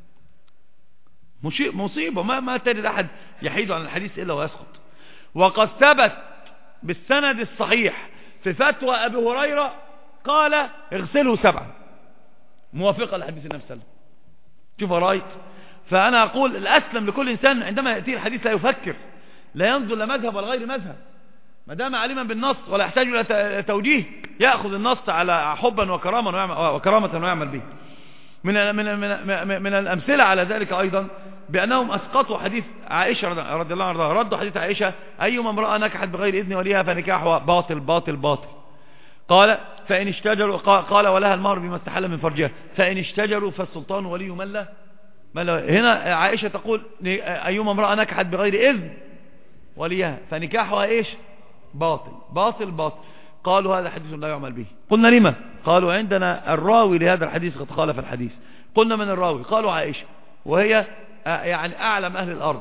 مصيبة، ما تجد أحد يحيد عن الحديث إلا ويسقط. وقد ثبت بالسند الصحيح في فتوى أبي هريرة قال اغسله 7 موافقة لحديث النبي صلى الله عليه وسلم. شوف رايت. فأنا أقول الأسلم لكل إنسان عندما يأتي الحديث لا يفكر، لا ينظر لمذهب ولا غير مذهب، ما دام علما بالنص ولا يحتاج إلى توجيه يأخذ النص على حبا وكرامة ويعمل به. من الأمثلة على ذلك أيضا بأنهم أسقطوا حديث عائشة رضي الله عنها، ردوا حديث عائشة أيما امرأة نكحت بغير إذن وليها فنكاحها باطل باطل باطل. قال فإن اشتجروا، قال ولها المهر بما استحل من فرجها، فإن اشتجروا فالسلطان ولي من له. هنا عائشة تقول أيما امرأة نكحت بغير إذن وليها فنكاحها إيش؟ باطل باطل باطل. قالوا هذا حديث لا يعمل به. قلنا لما؟ قالوا عندنا الراوي لهذا الحديث قد خالف الحديث. قلنا من الراوي؟ قالوا عائشة، وهي يعني أعلم أهل الأرض،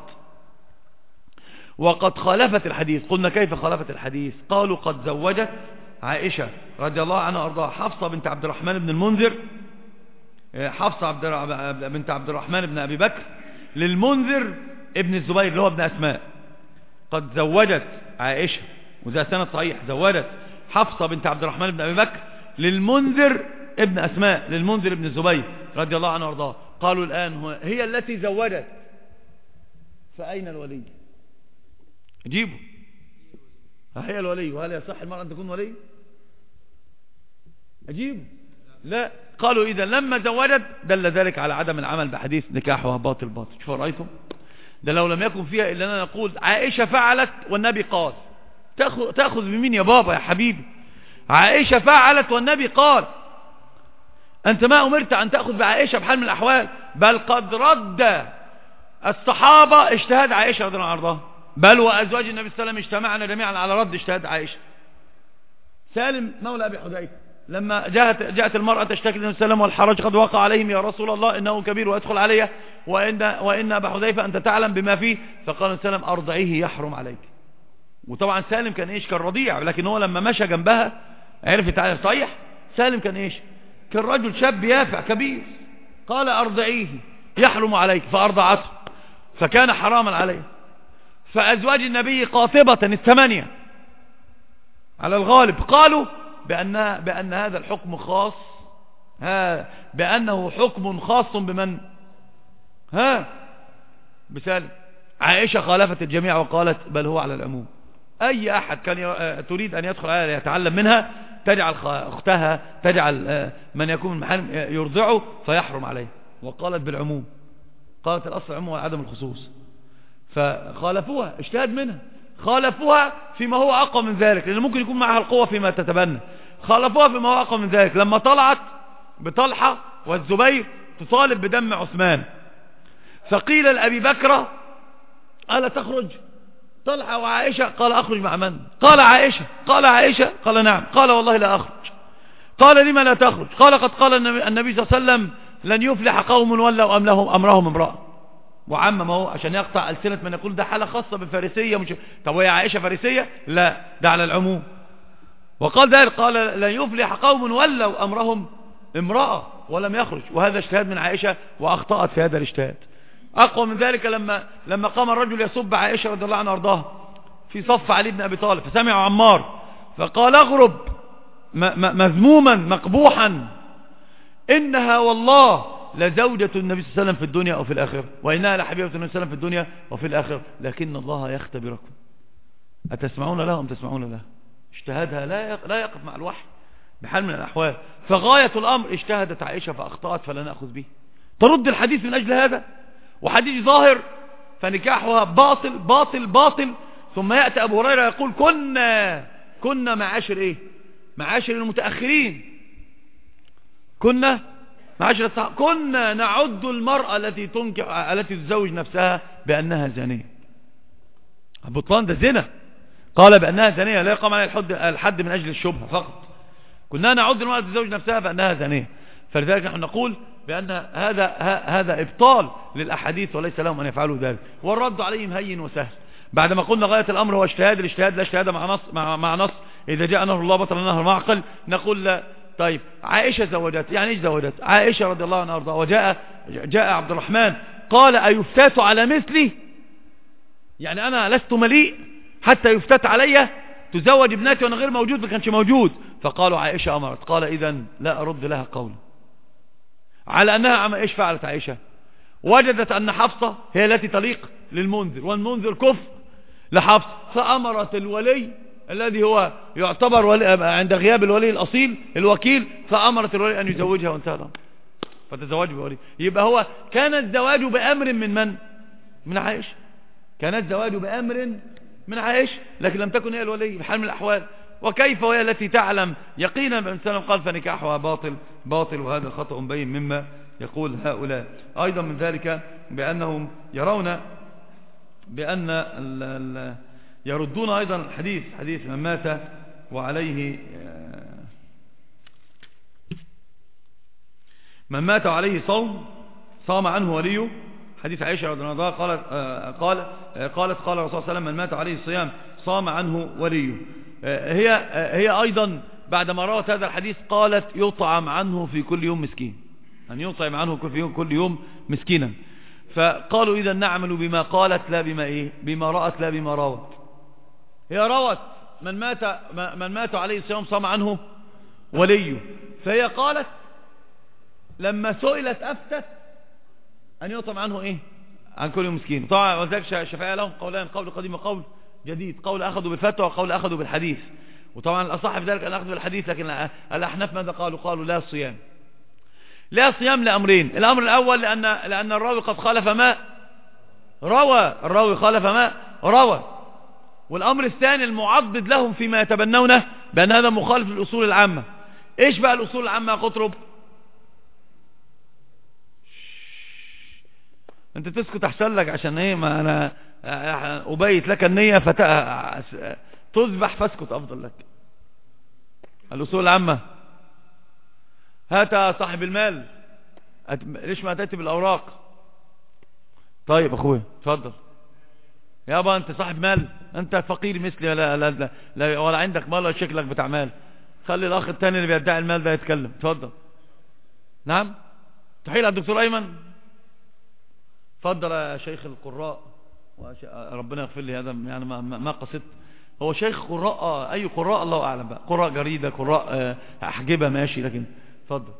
وقد خالفت الحديث. قلنا كيف خالفت الحديث؟ قالوا قد زوجت عائشة رضي الله عنها وارضاها حفصة بنت عبد الرحمن بن المنذر، حفصة بنت عبد الرحمن بن أبي بكر للمنذر ابن الزبير اللي هو ابن أسماء. قد زوجت عائشة، وذا سند صحيح، زوجت حفصة بنت عبد الرحمن بن أبي بكر للمنذر ابن أسماء، للمنذر ابن الزبير رضي الله عنه وارضاه. قالوا الآن هي التي زوجت، فأين الولي؟ جيبوا، هي الولي، وهل يصح المرأة أن تكون ولي؟ أجيبوا، لا. قالوا إذا لما زوجت دل ذلك على عدم العمل بحديث نكاحها باطل باطل. شوفوا رأيتم؟ ده لو لم يكن فيها إلا أن نقول عائشة فعلت والنبي قال، تأخذ بمين يا بابا يا حبيبي؟ عائشة فعلت والنبي قال. أنت ما أمرت أن تأخذ بعائشة بحال من الأحوال، بل قد رد الصحابة اجتهاد عائشة رضي الله عنها، بل وأزواج النبي صلى الله عليه وسلم اجتمعنا جميعا على رد اجتهاد عائشة. سالم مولى أبي حذيفة لما جاءت المرأة تشتكي للنبي صلى الله عليه وسلم والحرج قد وقع عليهم يا رسول الله إنه كبير ويدخل علي وإن أبا حذيفة أنت تعلم بما فيه، فقال النبي صلى الله عليه وسلم أرضعيه يحرم عليك. وطبعا سالم كان إيش؟ كان رضيع، لكن هو لما مشى جنبها عرف تعالى صحيح. سالم كان إيش؟ كان رجل شاب يافع كبير. قال أرضعيه يحرم عليك، فأرضعته فكان حراما عليه. فأزواج النبي قاطبة 8 على الغالب قالوا بأن هذا الحكم خاص، بأنه حكم خاص بمن؟ بسالم. عائشة خالفت الجميع وقالت بل هو على العموم، أي أحد كان تريد أن يدخل عليها يتعلم منها تجعل أختها، تجعل من يكون محرم يرضعه فيحرم عليه. وقالت بالعموم، قالت الأصل العموم وعدم الخصوص. فخالفوها، اجتهاد منها، خالفوها فيما هو أقوى من ذلك، لأن ممكن يكون معها القوة فيما تتبنى. خالفوها فيما هو أقوى من ذلك لما طلعت بطلحة والزبير تطالب بدم عثمان، فقيل لأبي بكر ألا تخرج طلحة وعائشة؟ قال أخرج مع من؟ قال عائشة. قال عائشة؟ قال نعم. قال والله لا أخرج. قال لما لا تخرج؟ قال قد قال النبي صلى الله عليه وسلم لن يفلح قوم ولوا أمرهم امرأة. وعمم اهو عشان يقطع ألسنة من يقول ده حالة خاصة بالفارسية. مش طب وهي عائشة فارسية؟ لا، ده على العموم. وقال ذلك قال لن يفلح قوم ولوا أمرهم امرأة ولم يخرج. وهذا اجتهاد من عائشة وأخطأت في هذا الاجتهاد. أقوى من ذلك لما قام الرجل يسب عائشة رضي الله عنها وارضاها في صف علي بن أبي طالب، فسمع عمار فقال اغرب مذموما مقبوحا إنها والله لزوجة النبي صلى الله عليه وسلم في الدنيا أو في الآخرة، وإنها لحبيبة النبي صلى الله عليه وسلم في الدنيا وفي الآخرة، لكن الله يختبركم أتسمعون له أم تسمعون له. اجتهادها لا يقف مع الوحي بحال من الأحوال. فغاية الأمر اجتهدت عائشة فأخطأت فلا نأخذ به. ترد الحديث من أجل هذا، وحديث ظاهر فنكاحها باطل باطل باطل. ثم يأتي أبو هريرة يقول كنا معاشر إيه؟ معاشر المتأخرين، كنا معاشر الصحابة كنا نعد المرأة التي تزوج نفسها بأنها زانية. بطلان ده زنا، قال بأنها زانية لا يقام عليها الحد من أجل الشبهة فقط. كنا نعد المرأة تزوج نفسها بأنها زانية، فلذلك نحن نقول بأن هذا إبطال للأحاديث وليس لهم أن يفعلوا ذلك، والرد عليهم هين وسهل. بعدما قلنا غاية الأمر هو اجتهاد، الاجتهاد لا اجتهاد مع نص، إذا جاء نهر الله بطل نهر معقل، نقول لا. طيب عائشة زوجت، يعني ايش زوجت؟ عائشة رضي الله عنها وارضاها، وجاء عبد الرحمن قال أيفتات على مثلي، يعني أنا لست مليء حتى يفتت علي، تزوج ابنتي وانا غير موجود، ما كانش موجود. فقالوا عائشة أمرت، قال إذن لا أرد لها قولا، على أنها ايش فعلت عائشة؟ وجدت أن حفصة هي التي تليق للمنذر، والمنذر كفء لحفص، فأمرت الولي الذي هو يعتبر عند غياب الولي الأصيل الوكيل، فأمرت الولي أن يزوجها وانتهى الأمر، فتزوج بولي. يبقى هو كان الزواج بأمر من من عائشة، كان الزواج بأمر من عائشة، لكن لم تكن هي الولي بحال من الأحوال. وكيف وهي التي تعلم يقينا بأن سلم قال فنكاحها باطل، وهذا خطأ بين مما يقول هؤلاء. أيضا من ذلك بأنهم يرون بأن يردون أيضا حديث من مات وعليه صام عنه وليه، حديث عائشة رضي الله عنها قال الرسول صلى الله عليه وسلم من مات عليه الصيام صام عنه وليه. هي أيضا بعدما روت هذا الحديث قالت يطعم عنه في كل يوم مسكين، أن يطعم عنه في كل يوم مسكينا. فقالوا إذا نعمل بما قالت لا بما رأت لا بما راوت. هي روت من مات عليه الصيام صام عنه وليه، فهي قالت لما سئلت أفتت أن يطعم عنه عن كل يوم مسكين. طبعا وذلك الشافعية لهم قولان، قول قديم وقول جديد، قول أخذوا بالفتوى وقول أخذوا بالحديث. وطبعا الأصح في ذلك أن أخذوا بالحديث، لكن الأحناف ماذا قالوا لا صيام لأمرين. الأمر الأول لأن الراوي قد خالف ما روى، والأمر الثاني المعضد لهم فيما يتبنونه بأن هذا مخالف للأصول العامة. إيش بقى الأصول العامة يا قطرب؟ أنت تسكت أحسن لك، عشان ما أنا أبيت لك النية تذبح فاسكت أفضل لك. الأصول العامة، هات صاحب المال، ليش ما أتأتي بالأوراق؟ طيب أخوي اتفضل يابا، أنت صاحب مال، أنت فقير مثلي ولا عندك مال ولا شكلك بتاع مال، خلي الأخ التاني اللي بيدعي المال ده يتكلم. اتفضل. نعم تحيل على الدكتور أيمن. اتفضل يا شيخ القراء، ربنا يغفر لي هذا يعني ما قصدت. هو شيخ قراء، أي قراء الله أعلم بقى، قراء جريدة، قراء أحجبة، ماشي، لكن اتفضل.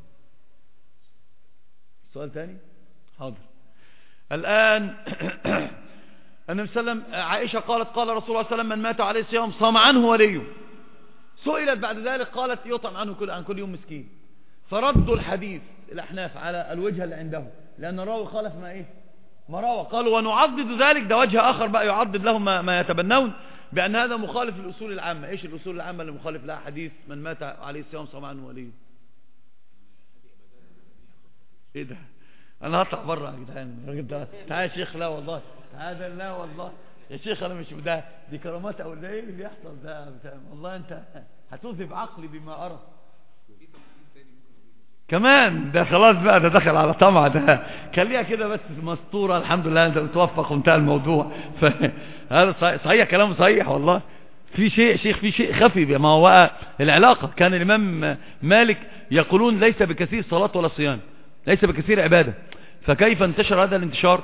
سؤال تاني؟ حاضر. الآن النبي صلى الله عليه وسلم، عائشة قالت قال رسول الله صلى الله عليه وسلم من مات عليه الصيام صام عنه وليه. سئلت بعد ذلك قالت يطعم عنه عن كل يوم مسكين. فردوا الحديث الأحناف على الوجه اللي عنده، لأن الراوي خالف ما روى. قالوا ونعضد ذلك، ده وجه آخر بقى يعضد لهم ما يتبنون بأن هذا مخالف للأصول العامة. إيش الأصول العامة اللي مخالف لها حديث من مات عليه الصيام صام عنه وليه؟ إيه ده؟ أنا هطلع بره يا جدعان، الراجل ده تعال يا شيخ. لا والله هذا، لا والله يا شيخ أنا مش ده، دي كرامات أو ده إيه اللي بيحصل ده؟ والله أنت هتوظف عقلي بما أرى كمان. ده خلاص بقى، ده دخل على طمع، ده خليها كده بس مسطورة. الحمد لله أنت متوفق وانتهى الموضوع. هذا صحيح، كلام صحيح والله. في شيء خفي، ما هو العلاقة. كان الإمام مالك يقولون ليس بكثير صلاة ولا صيام، ليس بكثير عبادة، فكيف انتشر هذا الانتشار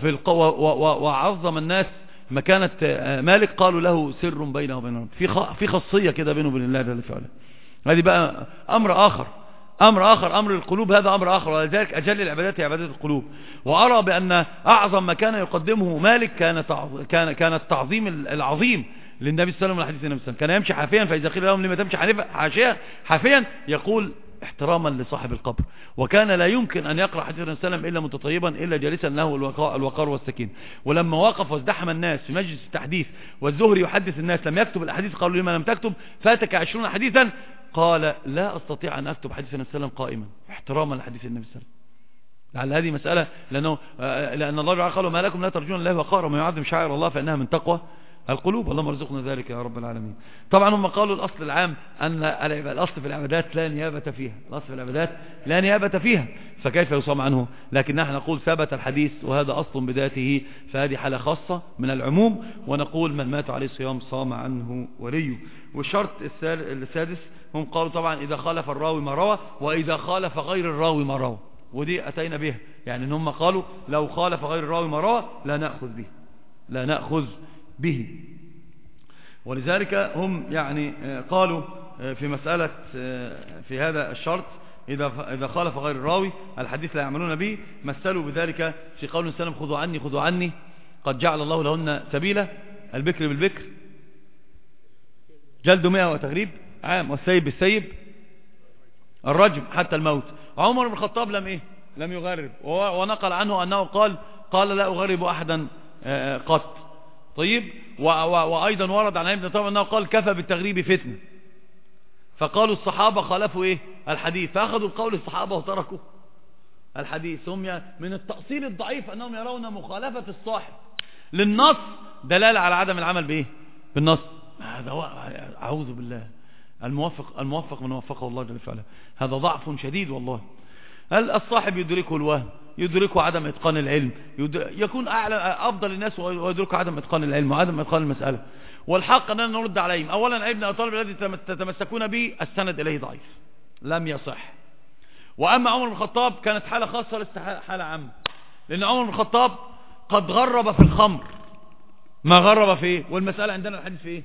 وعظم الناس مكانة مالك؟ قالوا له سر بينه وبين ربه، في خاصية كده بينه وبين الله جل وعلا. هذه بقى أمر آخر، أمر القلوب، هذا أمر آخر. ولذلك أجل العبادات هي عبادة القلوب. وأرى بأن أعظم ما كان يقدمه مالك كان التعظيم العظيم للنبي صلى الله عليه وسلم والحديث النبي صلى الله عليه وسلم. كان يمشي حافيا، فإذا قيل لهم لما تمشي حافيا يقول احتراما لصاحب القبر. وكان لا يمكن أن يقرأ حديث النبي صلى الله عليه وسلم إلا متطيبا، إلا جالسا له الوقار والسكين. ولما وقف وازدحم الناس في مجلس التحديث والزهري يحدث الناس لم يكتب الأحاديث، قالوا لما لم تكتب؟ فاتك 20 حديثا. قال لا أستطيع أن أكتب حديث النبي صلى الله عليه وسلم قائما، احتراما لحديث النبي صلى الله عليه وسلم. لعل هذه مسألة، لأن الله تعالى قال ما لكم لا ترجون الله وقارا، ومن يعظم شعائر الله فإنها من تقوى القلوب. اللهم ارزقنا ذلك يا رب العالمين. طبعا هم قالوا الأصل العام أن الأصل في العبادات لا نيابة فيها، الأصل في العبادات لا نيابة فيها، فكيف يصام عنه؟ لكن نحن نقول ثبت الحديث وهذا أصل بذاته، فهذه حالة خاصة من العموم، ونقول من مات عليه صيام صام عنه وليه. والشرط السادس هم قالوا طبعا إذا خالف الراوي ما روى، وإذا خالف غير الراوي ما روى، ودي أتينا بها، يعني إن هم قالوا لو خالف غير الراوي ما روى لا نأخذ به، لا نأخذ به. ولذلك هم يعني قالوا في مسألة في هذا الشرط إذا خالف غير الراوي الحديث لا يعملون به، مثلوا بذلك في قول السلام خذوا عني خذوا عني قد جعل الله لهن سبيلا، البكر بالبكر جلد 100 وتغريب عام، والسيب بالسيب الرجم حتى الموت. عمر بن الخطاب لم يغرب، ونقل عنه أنه قال لا أغرب أحدا قط. طيب، وأيضا ورد عن ابن طبعا أنه قال كفى بالتغريب فتنة، فقالوا الصحابة خالفوا الحديث، فأخذوا القول الصحابة وتركوا الحديث. هم من التأصيل الضعيف أنهم يرون مخالفة الصاحب للنص دلالة على عدم العمل بالنص. هذا أعوذ بالله، الموفق من وفقه الله جل وعلا، هذا ضعف شديد والله. هل الصاحب يدركه الوهم، يدركه عدم إتقان العلم، يكون أعلى أفضل الناس ويدركه عدم إتقان العلم وعدم إتقان المسألة. والحق أننا نرد عليهم. أولا ابن أبي طالب الذي تتمسكون به السند إليه ضعيف لم يصح. وأما عمر بن الخطاب كانت حالة خاصة ليست حالة عامة، لأن عمر بن الخطاب قد غرب في الخمر، ما غرب في إيه؟ والمسألة عندنا الحديث في إيه؟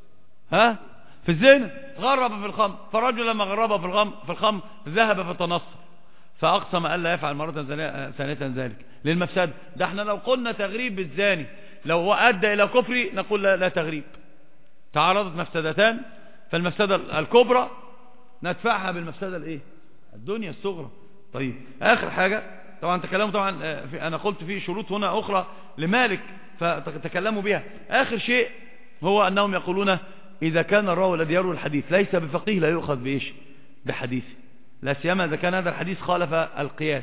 في الزنا، غرب في الخمر، فالرجل لما غرب في الخمر ذهب فتنصر، فأقسم ألا يفعل مرة ثانية ذلك للمفسد. ده احنا لو قلنا تغريب بالزاني لو أدى إلى كفر نقول لا تغريب، تعارضت مفسدتان، فالمفسدة الكبرى ندفعها بالمفسدة الدنيا الصغرى. طيب آخر حاجة طبعا تكلموا طبعا أنا قلت فيه شروط هنا أخرى لمالك فتكلموا بها. آخر شيء هو أنهم يقولون إذا كان الراوي الذي يروي الحديث ليس بفقيه لا يؤخذ بحديثه، لا سيما إذا كان هذا الحديث خالف القياس.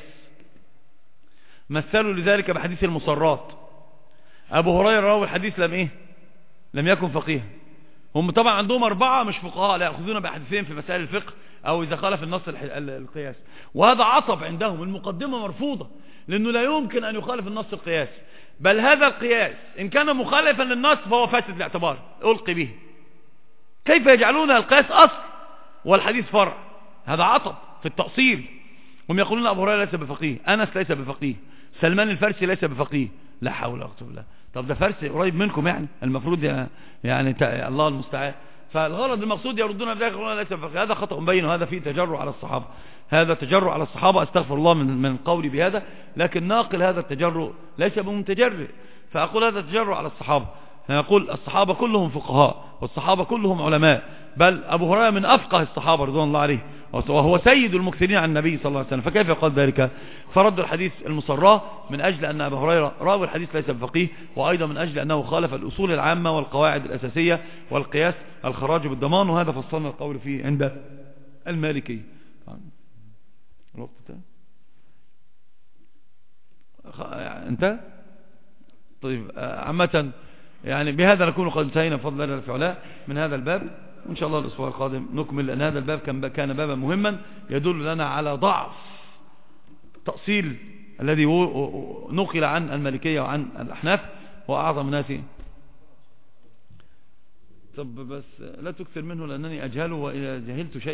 مثلوا لذلك بحديث المصرات. أبو هريرة راوي الحديث لم يكن فقيها. هم طبعا عندهم 4 مش فقهاء، لا يأخذون بحديثين في مسائل الفقه أو إذا خالف النص القياس، وهذا عصب عندهم، المقدمة مرفوضة لأنه لا يمكن أن يخالف النص القياس، بل هذا القياس إن كان مخالفا للنص فهو فاسد الاعتبار ألقي به. كيف يجعلون القياس أصل والحديث فرع؟ هذا عطب في التأصيل. هم يقولون أبو هريرة ليس بفقيه، أنس ليس بفقيه، سلمان الفارسي ليس بفقيه. لا حول ولا قوة إلا بالله. طب ده فارسي قريب منكم، يعني المفروض يعني الله المستعان. فالغرض المقصود يردون ذلك يقولون ليس بفقيه. هذا خطأ مبين، وهذا فيه تجرؤ على الصحابة، هذا تجرؤ على الصحابة، استغفر الله من قولي بهذا، لكن ناقل هذا التجرؤ ليس بمتجرئ، فأقول هذا تجرؤ على الصحابة. يقول الصحابة كلهم فقهاء والصحابة كلهم علماء، بل أبو هريرة من أفقه الصحابة رضوان الله عليه، وهو سيد المكثرين عن النبي صلى الله عليه وسلم، فكيف يقال ذلك؟ فردوا الحديث المصراه من أجل أن أبو هريرة راوي الحديث ليس بفقيه، وأيضا من أجل أنه خالف الأصول العامة والقواعد الأساسية والقياس الخراج بالضمان، وهذا فصلنا القول فيه عند المالكي. الوقت انت طيب عامة يعني بهذا نكون قد انتهينا بفضل الله في علاه من هذا الباب، وإن شاء الله الأسبوع القادم نكمل، لأن هذا الباب كان بابا مهما يدل لنا على ضعف تأصيل الذي نقل عن المالكية وعن الأحناف وأعظم الناس. طب بس لا تكثر منه لأنني أجهله، وإذا جهلت شيء